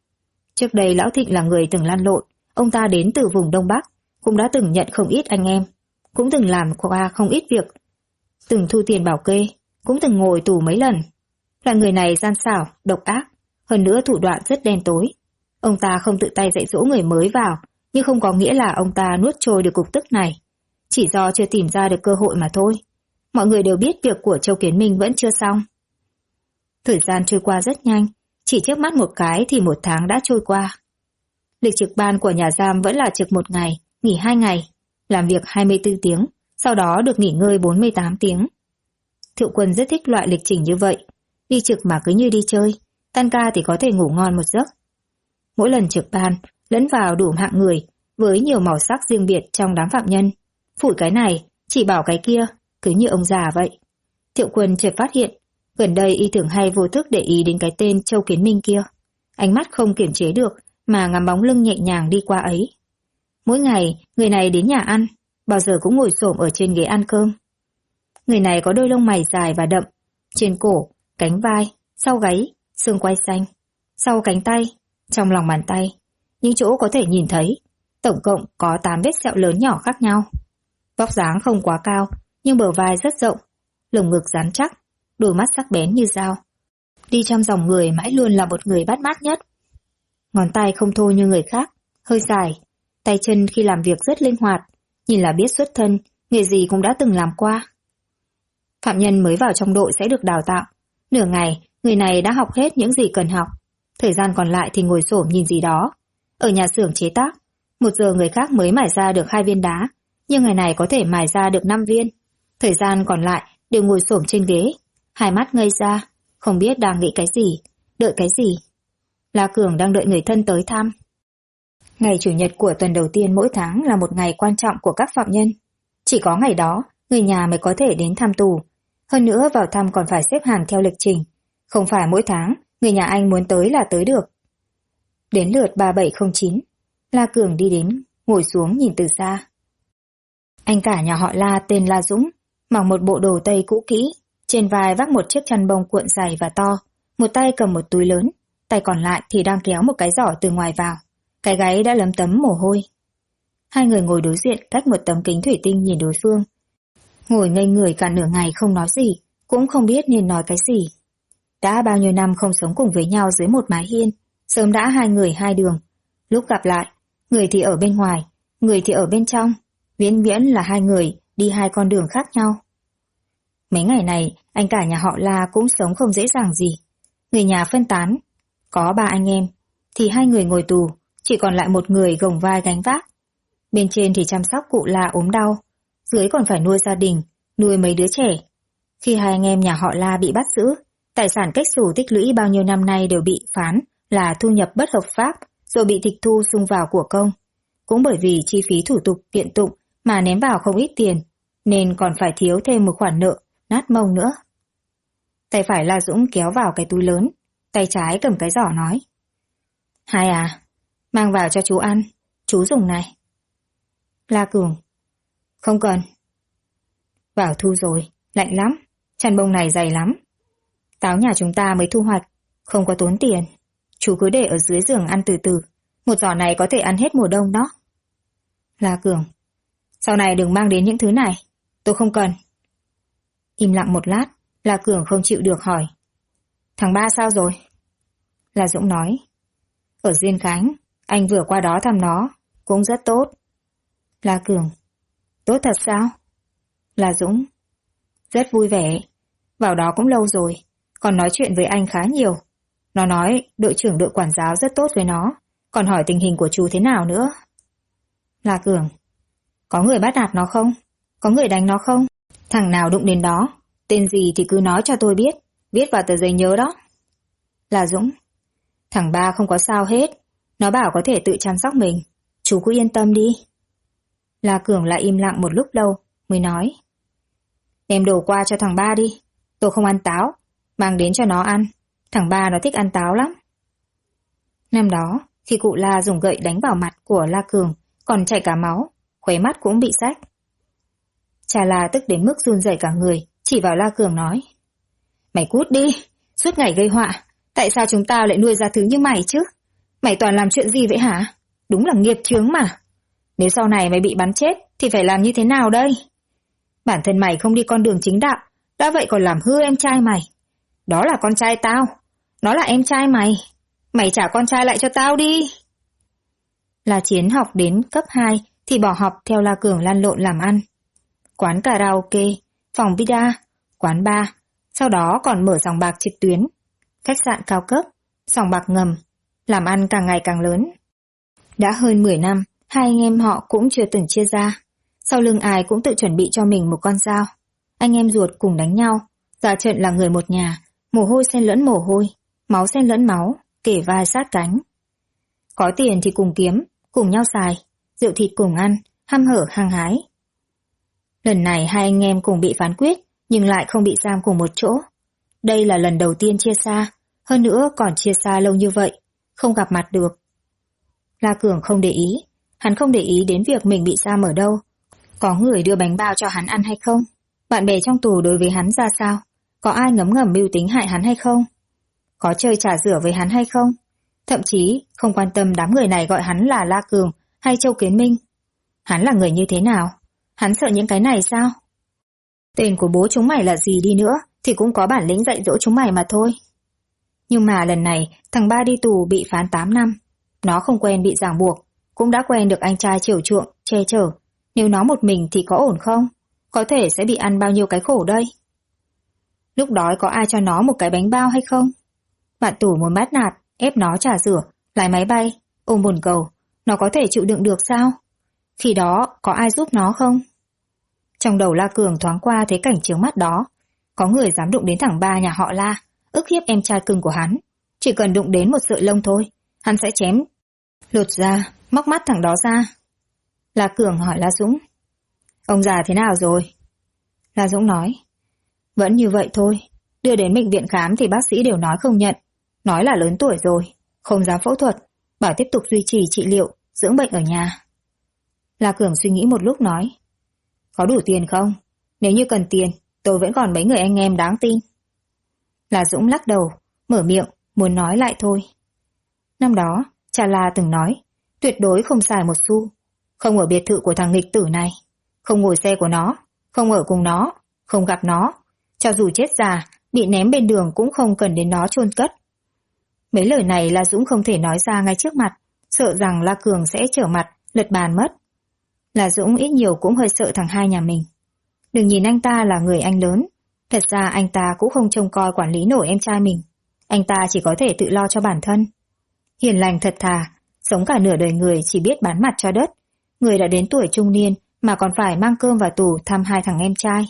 S1: Trước đây Lão Thịnh là người từng lăn lộn, ông ta đến từ vùng Đông Bắc, cũng đã từng nhận không ít anh em, cũng từng làm qua không ít việc, từng thu tiền bảo kê, cũng từng ngồi tù mấy lần. Là người này gian xảo, độc ác, hơn nữa thủ đoạn rất đen tối. Ông ta không tự tay dạy dỗ người mới vào, nhưng không có nghĩa là ông ta nuốt trôi được cục tức này. Chỉ do chưa tìm ra được cơ hội mà thôi. Mọi người đều biết việc của Châu Kiến Minh vẫn chưa xong. Thời gian trôi qua rất nhanh, chỉ trước mắt một cái thì 1 tháng đã trôi qua. Lịch trực ban của nhà giam vẫn là trực 1 ngày, nghỉ 2 ngày, làm việc 24 tiếng, sau đó được nghỉ ngơi 48 tiếng. Thiệu Quân rất thích loại lịch trình như vậy, đi trực mà cứ như đi chơi, tan ca thì có thể ngủ ngon một giấc. Mỗi lần trực ban, lẫn vào đủ hạng người, với nhiều màu sắc riêng biệt trong đám phạm nhân. Phủi cái này, chỉ bảo cái kia, cứ như ông già vậy. Thiệu Quân chợt phát hiện, gần đây y thường hay vô thức để ý đến cái tên Châu Kiến Minh kia. Ánh mắt không kiềm chế được, mà ngắm bóng lưng nhẹ nhàng đi qua ấy. Mỗi ngày, người này đến nhà ăn, bao giờ cũng ngồi xổm ở trên ghế ăn cơm. Người này có đôi lông mày dài và đậm, trên cổ, cánh vai, sau gáy, xương quai xanh, sau cánh tay, trong lòng bàn tay, những chỗ có thể nhìn thấy, tổng cộng có 8 vết sẹo lớn nhỏ khác nhau. Vóc dáng không quá cao, nhưng bờ vai rất rộng, lồng ngực rắn chắc, đôi mắt sắc bén như dao. Đi trong dòng người mãi luôn là một người bắt mắt nhất. Ngón tay không thô như người khác, hơi dài, tay chân khi làm việc rất linh hoạt, nhìn là biết xuất thân, nghề gì cũng đã từng làm qua. Phạm nhân mới vào trong đội sẽ được đào tạo. Nửa ngày, người này đã học hết những gì cần học. Thời gian còn lại thì ngồi xổm nhìn gì đó. Ở nhà xưởng chế tác, 1 giờ người khác mới mài ra được 2 viên đá, nhưng người này có thể mài ra được 5 viên. Thời gian còn lại đều ngồi xổm trên ghế, hai mắt ngây ra, không biết đang nghĩ cái gì, đợi cái gì. La Cường đang đợi người thân tới thăm. Ngày Chủ nhật của tuần đầu tiên mỗi tháng là một ngày quan trọng của các phạm nhân. Chỉ có ngày đó, người nhà mới có thể đến thăm tù. Hơn nữa vào thăm còn phải xếp hàng theo lịch trình. Không phải mỗi tháng, người nhà anh muốn tới là tới được. Đến lượt 3709, La Cường đi đến, ngồi xuống nhìn từ xa. Anh cả nhà họ La tên La Dũng, mặc một bộ đồ tây cũ kỹ, trên vai vác một chiếc chăn bông cuộn dày và to, một tay cầm một túi lớn, tay còn lại thì đang kéo một cái giỏ từ ngoài vào. Cái gáy đã lấm tấm mồ hôi. Hai người ngồi đối diện cách một tấm kính thủy tinh nhìn đối phương. Ngồi ngây người cả nửa ngày không nói gì, cũng không biết nên nói cái gì. Đã bao nhiêu năm không sống cùng với nhau dưới một mái hiên, sớm đã hai người hai đường. Lúc gặp lại, người thì ở bên ngoài, người thì ở bên trong, viễn viễn là hai người đi hai con đường khác nhau. Mấy ngày này, anh cả nhà họ La cũng sống không dễ dàng gì. Người nhà phân tán, có 3 anh em, thì 2 người ngồi tù, chỉ còn lại một người gồng vai gánh vác. Bên trên thì chăm sóc cụ La ốm đau, dưới còn phải nuôi gia đình, nuôi mấy đứa trẻ. Khi 2 anh em nhà họ La bị bắt giữ, tài sản cách xù tích lũy bao nhiêu năm nay đều bị phán là thu nhập bất hợp pháp, rồi bị tịch thu sung vào của công. Cũng bởi vì chi phí thủ tục kiện tụng mà ném vào không ít tiền, nên còn phải thiếu thêm một khoản nợ, nát mông nữa. Tay phải La Dũng kéo vào cái túi lớn, tay trái cầm cái giỏ nói. Hai à, mang vào cho chú ăn, chú dùng này. La Cường. Không cần. Vào thu rồi, lạnh lắm, chăn bông này dày lắm. Táo nhà chúng ta mới thu hoạch, không có tốn tiền. Chú cứ để ở dưới giường ăn từ từ, một giỏ này có thể ăn hết mùa đông đó. La Cường. Sau này đừng mang đến những thứ này, tôi không cần. Im lặng một lát, La Cường không chịu được hỏi. Thằng Ba sao rồi? La Dũng nói. Ở Diên Khánh, anh vừa qua đó thăm nó, cũng rất tốt. La Cường. Tốt thật sao? La Dũng. Rất vui vẻ, vào đó cũng lâu rồi, còn nói chuyện với anh khá nhiều. Nó nói đội trưởng đội quản giáo rất tốt với nó, còn hỏi tình hình của chú thế nào nữa. La Cường. Có người bắt nạt nó không? Có người đánh nó không? Thằng nào đụng đến đó, Tên gì thì cứ nói cho tôi biết, viết vào tờ giấy nhớ đó. La Dũng: Thằng ba không có sao hết, nó bảo có thể tự chăm sóc mình, chú cứ yên tâm đi. La Cường lại im lặng một lúc lâu, mới nói: Đem đồ qua cho thằng ba đi, tôi không ăn táo, mang đến cho nó ăn, thằng ba nó thích ăn táo lắm. Năm đó, khi cụ La dùng gậy đánh vào mặt của La Cường, còn chảy cả máu, khóe mắt cũng bị rách. Cha La tức đến mức run rẩy cả người, chỉ vào La Cường nói: Mày cút đi, suốt ngày gây họa, tại sao chúng tao lại nuôi ra thứ như mày chứ? Mày toàn làm chuyện gì vậy hả? Đúng là nghiệp chướng mà. Nếu sau này mày bị bắn chết thì phải làm như thế nào đây? Bản thân mày không đi con đường chính đạo, đã vậy còn làm hư em trai mày. Đó là con trai tao, nó là em trai mày. Mày trả con trai lại cho tao đi. La Chiến học đến cấp 2 thì bỏ học theo La Cường lăn lộn làm ăn. Quán karaoke, phòng bida, quán bar, sau đó còn mở sòng bạc trực tuyến, khách sạn cao cấp, sòng bạc ngầm, làm ăn càng ngày càng lớn. Đã hơn 10 năm, hai anh em họ cũng chưa từng chia ra. Sau lưng ai cũng tự chuẩn bị cho mình một con dao. Anh em ruột cùng đánh nhau, ra trận là người một nhà, mồ hôi xen lẫn mồ hôi, máu xen lẫn máu, kể vai sát cánh. Có tiền thì cùng kiếm, cùng nhau xài, rượu thịt cùng ăn, hăm hở hăng hái. Lần này hai anh em cùng bị phán quyết, nhưng lại không bị giam cùng một chỗ. Đây là lần đầu tiên chia xa, hơn nữa còn chia xa lâu như vậy, không gặp mặt được. La Cường không để ý, hắn không để ý đến việc mình bị giam ở đâu. Có người đưa bánh bao cho hắn ăn hay không? Bạn bè trong tù đối với hắn ra sao? Có ai ngấm ngầm mưu tính hại hắn hay không? Có chơi trả rửa với hắn hay không? Thậm chí không quan tâm đám người này gọi hắn là La Cường hay Châu Kiến Minh. Hắn là người như thế nào? Hắn sợ những cái này sao? Tên của bố chúng mày là gì đi nữa thì cũng có bản lĩnh dạy dỗ chúng mày mà thôi. Nhưng mà lần này thằng ba đi tù bị phán 8 năm. Nó không quen bị ràng buộc, cũng đã quen được anh trai chiều chuộng, che chở. Nếu nó một mình thì có ổn không? Có thể sẽ bị ăn bao nhiêu cái khổ đây? Lúc đói có ai cho nó một cái bánh bao hay không? Bạn tù muốn bắt nạt, ép nó trả rửa, lái máy bay, ôm bồn cầu, nó có thể chịu đựng được sao? Khi đó có ai giúp nó không? Trong đầu La Cường thoáng qua thấy cảnh chướng mắt đó. Có người dám đụng đến thằng ba nhà họ La, ức hiếp em trai cưng của hắn. Chỉ cần đụng đến một sợi lông thôi, hắn sẽ chém, lột ra, móc mắt thằng đó ra. La Cường hỏi La Dũng: Ông già thế nào rồi? La Dũng nói: Vẫn như vậy thôi, đưa đến bệnh viện khám thì bác sĩ đều nói không nhận. Nói là lớn tuổi rồi, không dám phẫu thuật, bảo tiếp tục duy trì trị liệu, dưỡng bệnh ở nhà. La Cường suy nghĩ một lúc nói: Có đủ tiền không? Nếu như cần tiền, tôi vẫn còn mấy người anh em đáng tin. La Dũng lắc đầu, mở miệng, muốn nói lại thôi. Năm đó, cha La từng nói, tuyệt đối không xài một xu, không ở biệt thự của thằng nghịch tử này, không ngồi xe của nó, không ở cùng nó, không gặp nó, cho dù chết già, bị ném bên đường cũng không cần đến nó chôn cất. Mấy lời này La Dũng không thể nói ra ngay trước mặt, sợ rằng La Cường sẽ trở mặt, lật bàn mất. La Dũng ít nhiều cũng hơi sợ thằng hai nhà mình. Đừng nhìn anh ta là người anh lớn, thật ra anh ta cũng không trông coi quản lý nổi em trai mình. Anh ta chỉ có thể tự lo cho bản thân. Hiền lành thật thà, sống cả nửa đời người chỉ biết bán mặt cho đất. Người đã đến tuổi trung niên mà còn phải mang cơm vào tù thăm hai thằng em trai.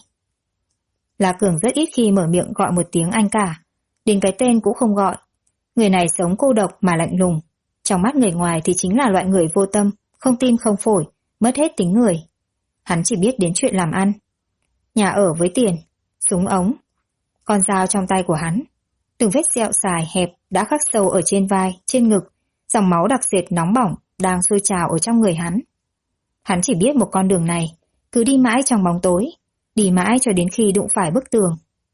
S1: La Cường rất ít khi mở miệng gọi một tiếng anh cả, đến cái tên cũng không gọi. Người này sống cô độc mà lạnh lùng, trong mắt người ngoài thì chính là loại người vô tâm, không tim không phổi, mất hết tính người. Hắn chỉ biết đến chuyện làm ăn. Nhà ở với tiền, súng ống, con dao trong tay của hắn. Từng vết sẹo dài hẹp đã khắc sâu ở trên vai, trên ngực, dòng máu đặc sệt nóng bỏng đang sôi trào ở trong người hắn. Hắn chỉ biết một con đường này, cứ đi mãi trong bóng tối, đi mãi cho đến khi đụng phải bức tường.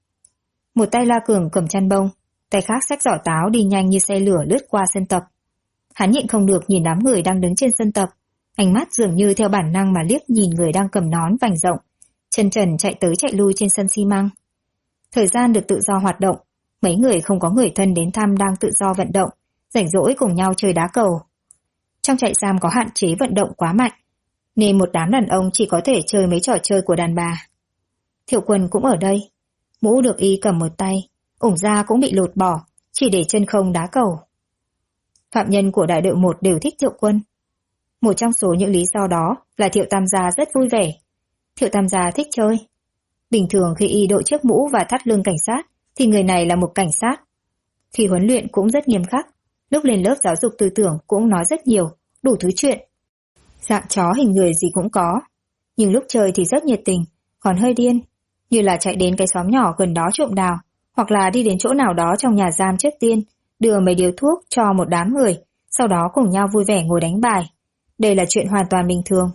S1: Một tay La Cường cầm chăn bông, tay khác xách giỏ táo đi nhanh như xe lửa lướt qua sân tập. Hắn nhịn không được nhìn đám người đang đứng trên sân tập, ánh mắt dường như theo bản năng mà liếc nhìn người đang cầm nón vành rộng, chân trần chạy tới chạy lui trên sân xi măng. Thời gian được tự do hoạt động, mấy người không có người thân đến thăm đang tự do vận động, rảnh rỗi cùng nhau chơi đá cầu. Trong trại giam có hạn chế vận động quá mạnh, nên một đám đàn ông chỉ có thể chơi mấy trò chơi của đàn bà. Thiệu Quân cũng ở đây, mũ được y cầm một tay, ủng da cũng bị lột bỏ, chỉ để chân không đá cầu. Phạm nhân của đại đội 1 đều thích Thiệu Quân. Một trong số những lý do đó là Thiệu Tam Gia rất vui vẻ. Thiệu Tam Gia thích chơi. Bình thường khi y đội chiếc mũ và thắt lưng cảnh sát, thì người này là một cảnh sát. Khi huấn luyện cũng rất nghiêm khắc, lúc lên lớp giáo dục tư tưởng cũng nói rất nhiều, đủ thứ chuyện. Dạng chó hình người gì cũng có, nhưng lúc chơi thì rất nhiệt tình, còn hơi điên, như là chạy đến cái xóm nhỏ gần đó trộm đào, hoặc là đi đến chỗ nào đó trong nhà giam trước tiên, đưa mấy điếu thuốc cho một đám người, sau đó cùng nhau vui vẻ ngồi đánh bài. Đây là chuyện hoàn toàn bình thường.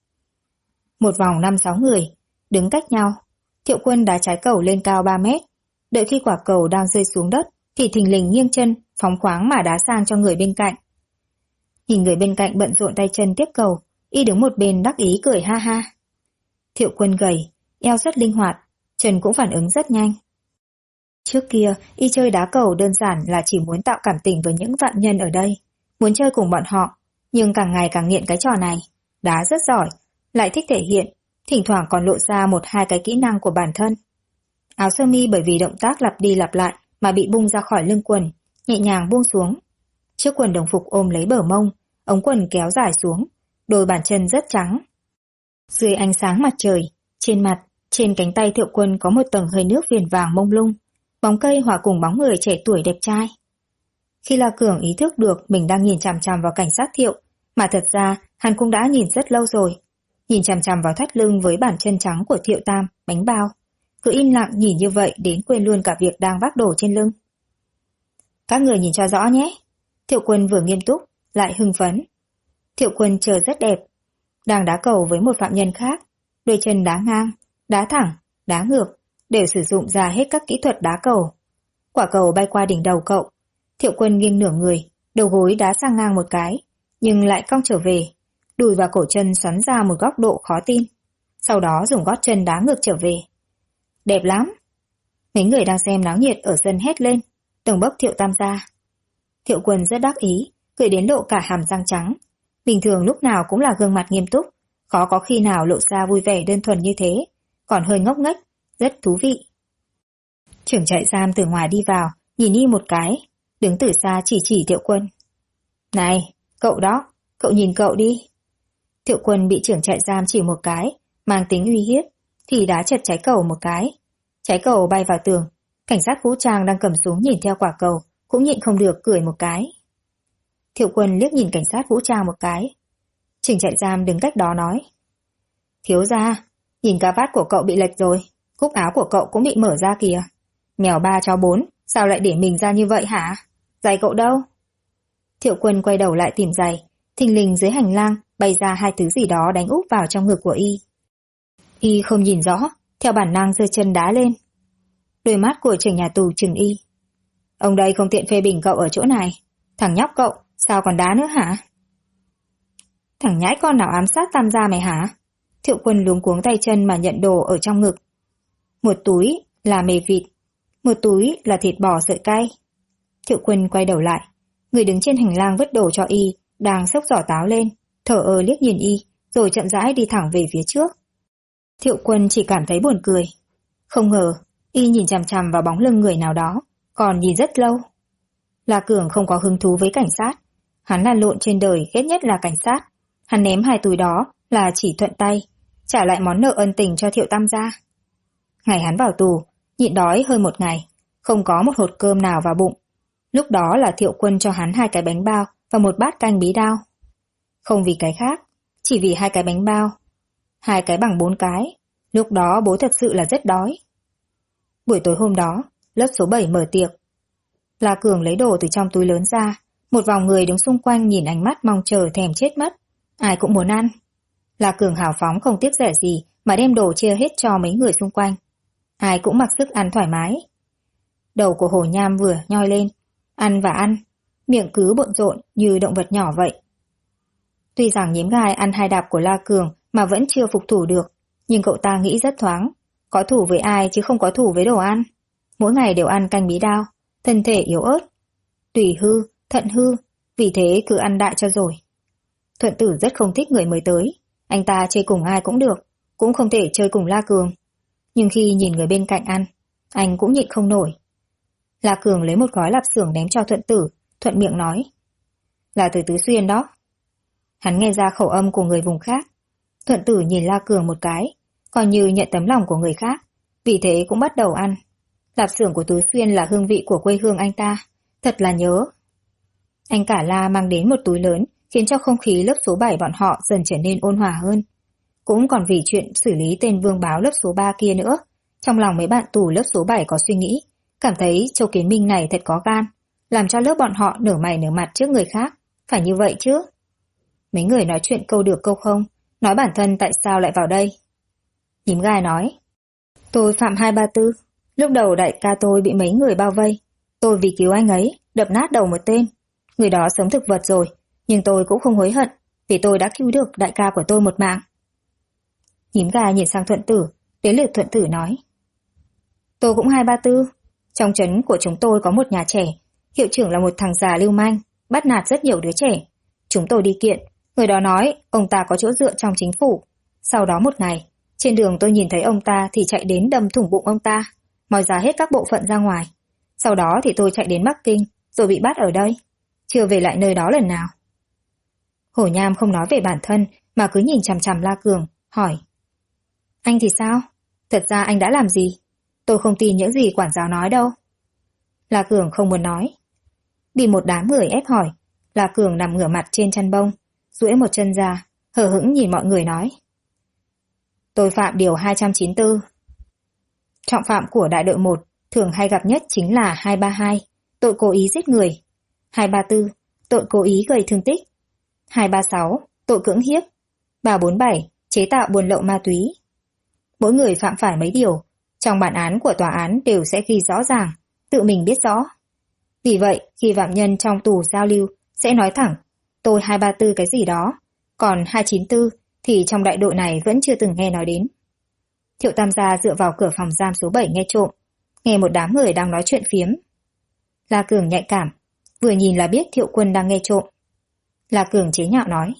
S1: Một vòng 5-6 người, đứng cách nhau. Thiệu Quân đá trái cầu lên cao 3 mét. Đợi khi quả cầu đang rơi xuống đất, thì thình lình nghiêng chân, phóng khoáng mà đá sang cho người bên cạnh. Nhìn người bên cạnh bận rộn tay chân tiếp cầu, y đứng một bên đắc ý cười ha ha. Thiệu Quân gầy, eo rất linh hoạt, chân cũng phản ứng rất nhanh. Trước kia, y chơi đá cầu đơn giản là chỉ muốn tạo cảm tình với những phạm nhân ở đây, muốn chơi cùng bọn họ, nhưng càng ngày càng nghiện cái trò này. Đá rất giỏi, lại thích thể hiện, thỉnh thoảng còn lộ ra 1-2 cái kỹ năng của bản thân. Áo sơ mi bởi vì động tác lặp đi lặp lại mà bị bung ra khỏi lưng quần, nhẹ nhàng buông xuống. Chiếc quần đồng phục ôm lấy bờ mông, ống quần kéo dài xuống, đôi bàn chân rất trắng. Dưới ánh sáng mặt trời, trên mặt, trên cánh tay Thiệu Quân có một tầng hơi nước viền vàng mông lung, bóng cây hòa cùng bóng người trẻ tuổi đẹp trai. Khi La Cường ý thức được mình đang nhìn chằm chằm vào cảnh sát Thiệu, mà thật ra hắn cũng đã nhìn rất lâu rồi, nhìn chằm chằm vào thắt lưng với bàn chân trắng của Thiệu Tam, bánh bao, cứ im lặng nhìn như vậy đến quên luôn cả việc đang vác đồ trên lưng. Các người nhìn cho rõ nhé. Thiệu Quân vừa nghiêm túc, lại hưng phấn. Thiệu Quân chờ rất đẹp, đang đá cầu với một phạm nhân khác, đôi chân đá ngang, đá thẳng, đá ngược, đều sử dụng ra hết các kỹ thuật đá cầu. Quả cầu bay qua đỉnh đầu cậu, Thiệu Quân nghiêng nửa người, đầu gối đá sang ngang một cái, nhưng lại cong trở về, đùi và cổ chân xoắn ra một góc độ khó tin, sau đó dùng gót chân đá ngược trở về. Đẹp lắm! Mấy người đang xem náo nhiệt ở sân hét lên, tầng bốc Thiệu Tam ra. Thiệu Quân rất đắc ý, cười đến lộ cả hàm răng trắng. Bình thường lúc nào cũng là gương mặt nghiêm túc, khó có khi nào lộ ra vui vẻ đơn thuần như thế, còn hơi ngốc nghếch, rất thú vị. Trưởng trại giam từ ngoài đi vào, nhìn y một cái, đứng từ xa chỉ Thiệu Quân. Này, cậu đó, cậu nhìn cậu đi. Thiệu Quân bị trưởng trại giam chỉ một cái, mang tính uy hiếp, thì đá chật trái cầu một cái. Trái cầu bay vào tường, cảnh sát vũ trang đang cầm súng nhìn theo quả cầu, cũng nhịn không được cười một cái. Thiệu Quân liếc nhìn cảnh sát vũ trang một cái. Trưởng trại giam đứng cách đó nói. Thiếu gia, nhìn cà vạt của cậu bị lệch rồi, cúc áo của cậu cũng bị mở ra kìa. Mèo 3 chó 4, sao lại để mình ra như vậy hả? Giày cậu đâu? Thiệu Quân quay đầu lại tìm giày, thình lình dưới hành lang bay ra 2 thứ gì đó đánh úp vào trong ngực của y. Y không nhìn rõ, theo bản năng giơ chân đá lên. Đôi mắt của trưởng nhà tù trừng y. Ông đây không tiện phê bình cậu ở chỗ này. Thằng nhóc cậu, sao còn đá nữa hả? Thằng nhãi con nào ám sát Tam gia mày hả? Thiệu Quân luống cuống tay chân mà nhận đồ ở trong ngực. Một túi là mề vịt, một túi là thịt bò sợi cay. Thiệu Quân quay đầu lại, người đứng trên hành lang vứt đồ cho y, đang xốc giỏ táo lên, thở ơ liếc nhìn y, rồi chậm rãi đi thẳng về phía trước. Thiệu Quân chỉ cảm thấy buồn cười. Không ngờ, y nhìn chằm chằm vào bóng lưng người nào đó, còn nhìn rất lâu. La Cường không có hứng thú với cảnh sát. Hắn lăn lộn trên đời ghét nhất là cảnh sát. Hắn ném 2 túi đó là chỉ thuận tay, trả lại món nợ ân tình cho Thiệu Tam gia. Ngày hắn vào tù, nhịn đói hơn 1 ngày, không có một hột cơm nào vào bụng. Lúc đó là Thiệu Quân cho hắn 2 cái bánh bao và một bát canh bí đao. Không vì cái khác, chỉ vì 2 cái bánh bao. 2 cái bằng 4 cái. Lúc đó bố thật sự là rất đói. Buổi tối hôm đó, lớp số 7 mở tiệc. La Cường lấy đồ từ trong túi lớn ra, một vòng người đứng xung quanh nhìn ánh mắt mong chờ thèm chết mất. Ai cũng muốn ăn. La Cường hào phóng không tiếc rẻ gì mà đem đồ chia hết cho mấy người xung quanh. Ai cũng mặc sức ăn thoải mái. Đầu của Hồ Nham vừa nhoi lên, ăn và ăn, miệng cứ bộn rộn như động vật nhỏ vậy. Tuy rằng nhím gai ăn 2 đạp của La Cường mà vẫn chưa phục thủ được, nhưng cậu ta nghĩ rất thoáng, có thủ với ai chứ không có thủ với đồ ăn. Mỗi ngày đều ăn canh bí đao, thân thể yếu ớt, tủy hư, thận hư, vì thế cứ ăn đại cho rồi. Thuận Tử rất không thích người mới tới, anh ta chơi cùng ai cũng được, cũng không thể chơi cùng La Cường. Nhưng khi nhìn người bên cạnh ăn, anh cũng nhịn không nổi. La Cường lấy một gói lạp xưởng ném cho Thuận Tử, thuận miệng nói. Là từ Tứ Xuyên đó. Hắn nghe ra khẩu âm của người vùng khác. Thuận Tử nhìn La Cường một cái, coi như nhận tấm lòng của người khác, vì thế cũng bắt đầu ăn. Lạp xưởng của Tú Xuyên là hương vị của quê hương anh ta, thật là nhớ. Anh cả La mang đến một túi lớn, khiến cho không khí lớp số 7 bọn họ dần trở nên ôn hòa hơn. Cũng còn vì chuyện xử lý tên vương báo lớp số 3 kia nữa, trong lòng mấy bạn tù lớp số 7 có suy nghĩ, cảm thấy Châu Kiến Minh này thật có gan, làm cho lớp bọn họ nở mày nở mặt trước người khác, phải như vậy chứ. Mấy người nói chuyện câu được câu không, nói bản thân tại sao lại vào đây. Nhím gai nói, tôi Phạm 234, lúc đầu đại ca tôi bị mấy người bao vây, tôi vì cứu anh ấy, đập nát đầu một tên. Người đó sống thực vật rồi, nhưng tôi cũng không hối hận, vì tôi đã cứu được đại ca của tôi một mạng. Nhím gai nhìn sang Thuận Tử, đến lượt Thuận Tử nói, tôi cũng 234, trong trấn của chúng tôi có một nhà trẻ, hiệu trưởng là một thằng già lưu manh, bắt nạt rất nhiều đứa trẻ. Chúng tôi đi kiện, người đó nói ông ta có chỗ dựa trong chính phủ. Sau đó một ngày, trên đường tôi nhìn thấy ông ta thì chạy đến đâm thủng bụng ông ta, moi ra hết các bộ phận ra ngoài. Sau đó thì tôi chạy đến Bắc Kinh, rồi bị bắt ở đây, chưa về lại nơi đó lần nào. Hổ Nham không nói về bản thân mà cứ nhìn chằm chằm La Cường, hỏi, anh thì sao? Thật ra anh đã làm gì? Tôi không tin những gì quản giáo nói đâu. La Cường không muốn nói. Bị một đám người ép hỏi, La Cường nằm ngửa mặt trên chăn bông, duỗi một chân ra, hờ hững nhìn mọi người nói, tôi phạm điều 294. Trọng phạm của đại đội 1 thường hay gặp nhất chính là 232, tội cố ý giết người, 234, tội cố ý gây thương tích, 236, tội cưỡng hiếp, 347, chế tạo buôn lậu ma túy. Mỗi người phạm phải mấy điều, trong bản án của tòa án đều sẽ ghi rõ ràng, tự mình biết rõ. Vì vậy, khi phạm nhân trong tù giao lưu sẽ nói thẳng, tôi 234 cái gì đó, còn 294 thì trong đại đội này vẫn chưa từng nghe nói đến. Thiệu Tam Gia dựa vào cửa phòng giam số 7 nghe trộm, nghe một đám người đang nói chuyện phiếm. La Cường nhạy cảm, vừa nhìn là biết Thiệu Quân đang nghe trộm. La Cường chế nhạo nói,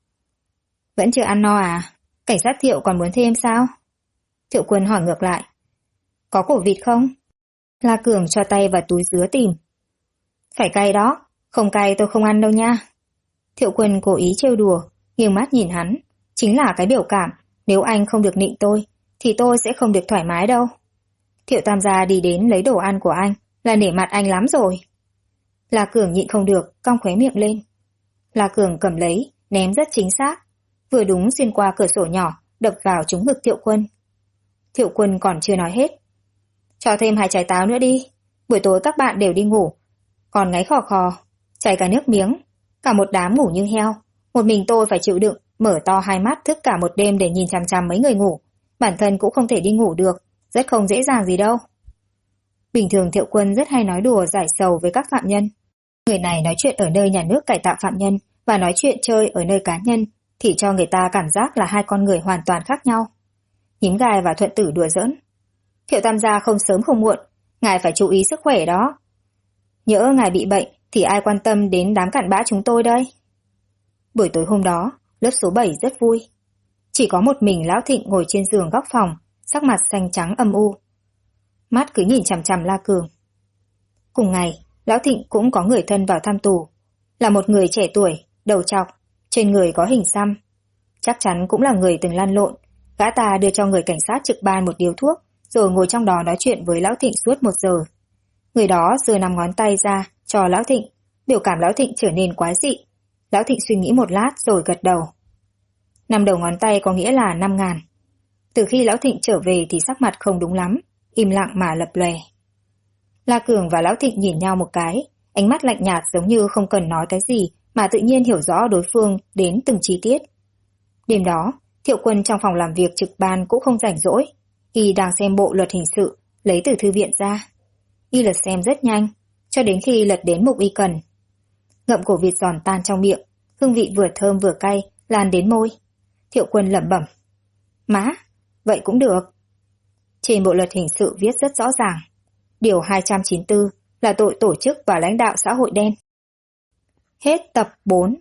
S1: vẫn chưa ăn no à? Cảnh sát Thiệu còn muốn thêm sao? Thiệu Quân hỏi ngược lại, có cổ vịt không? La Cường cho tay vào túi dứa tìm. Phải cay đó, không cay tôi không ăn đâu nha. Thiệu Quân cố ý trêu đùa, nghiêng mắt nhìn hắn, chính là cái biểu cảm, nếu anh không được nịnh tôi, thì tôi sẽ không được thoải mái đâu. Thiệu Tam Gia đi đến lấy đồ ăn của anh, là nể mặt anh lắm rồi. La Cường nhịn không được, cong khóe miệng lên. La Cường cầm lấy, ném rất chính xác, vừa đúng xuyên qua cửa sổ nhỏ, đập vào trúng ngực Thiệu Quân. Thiệu Quân còn chưa nói hết. Cho thêm 2 trái táo nữa đi, buổi tối các bạn đều đi ngủ, còn ngáy khò khò, chảy cả nước miếng, cả một đám ngủ như heo. Một mình tôi phải chịu đựng, mở to hai mắt thức cả một đêm để nhìn chằm chằm mấy người ngủ. Bản thân cũng không thể đi ngủ được, rất không dễ dàng gì đâu. Bình thường Thiệu Quân rất hay nói đùa giải sầu với các phạm nhân. Người này nói chuyện ở nơi nhà nước cải tạo phạm nhân và nói chuyện chơi ở nơi cá nhân thì cho người ta cảm giác là hai con người hoàn toàn khác nhau. Nhím gai và Thuận Tử đùa giỡn. Thiệu Tam Gia không sớm không muộn, ngài phải chú ý sức khỏe đó. Nhỡ ngài bị bệnh thì ai quan tâm đến đám cặn bã chúng tôi đây? Buổi tối hôm đó, lớp số 7 rất vui. Chỉ có một mình Lão Thịnh ngồi trên giường góc phòng, sắc mặt xanh trắng âm u. Mắt cứ nhìn chằm chằm La Cường. Cùng ngày, Lão Thịnh cũng có người thân vào thăm tù. Là một người trẻ tuổi, đầu trọc, trên người có hình xăm. Chắc chắn cũng là người từng lăn lộn. Gã ta đưa cho người cảnh sát trực ban một điếu thuốc, rồi ngồi trong đó nói chuyện với Lão Thịnh suốt 1 giờ. Người đó giơ 5 ngón tay ra cho Lão Thịnh, biểu cảm Lão Thịnh trở nên quái dị. Lão Thịnh suy nghĩ một lát rồi gật đầu. 5 đầu ngón tay có nghĩa là 5.000. Từ khi Lão Thịnh trở về thì sắc mặt không đúng lắm, im lặng mà lập lòe. La Cường và Lão Thịnh nhìn nhau một cái, ánh mắt lạnh nhạt giống như không cần nói cái gì mà tự nhiên hiểu rõ đối phương đến từng chi tiết. Đêm đó, Thiệu Quân trong phòng làm việc trực ban cũng không rảnh rỗi, y đang xem bộ luật hình sự, lấy từ thư viện ra. Y lật xem rất nhanh, cho đến khi lật đến mục y cần. Ngậm cổ vịt giòn tan trong miệng, hương vị vừa thơm vừa cay, lan đến môi. Thiệu Quân lẩm bẩm. Má, vậy cũng được. Trên bộ luật hình sự viết rất rõ ràng. Điều 294 là tội tổ chức và lãnh đạo xã hội đen. Hết tập 4.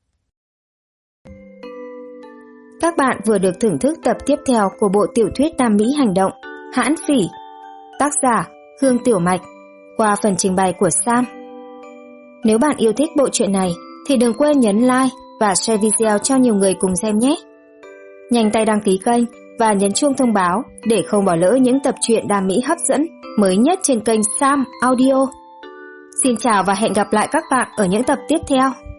S1: Các bạn vừa được thưởng thức tập tiếp theo của bộ tiểu thuyết Nam Mỹ hành động Hãn Phỉ, tác giả Hương Tiểu Mạch, qua phần trình bày của Sam. Nếu bạn yêu thích bộ truyện này thì đừng quên nhấn like và share video cho nhiều người cùng xem nhé. Nhanh tay đăng ký kênh và nhấn chuông thông báo để không bỏ lỡ những tập truyện đam mỹ hấp dẫn mới nhất trên kênh Sam Audio. Xin chào và hẹn gặp lại các bạn ở những tập tiếp theo.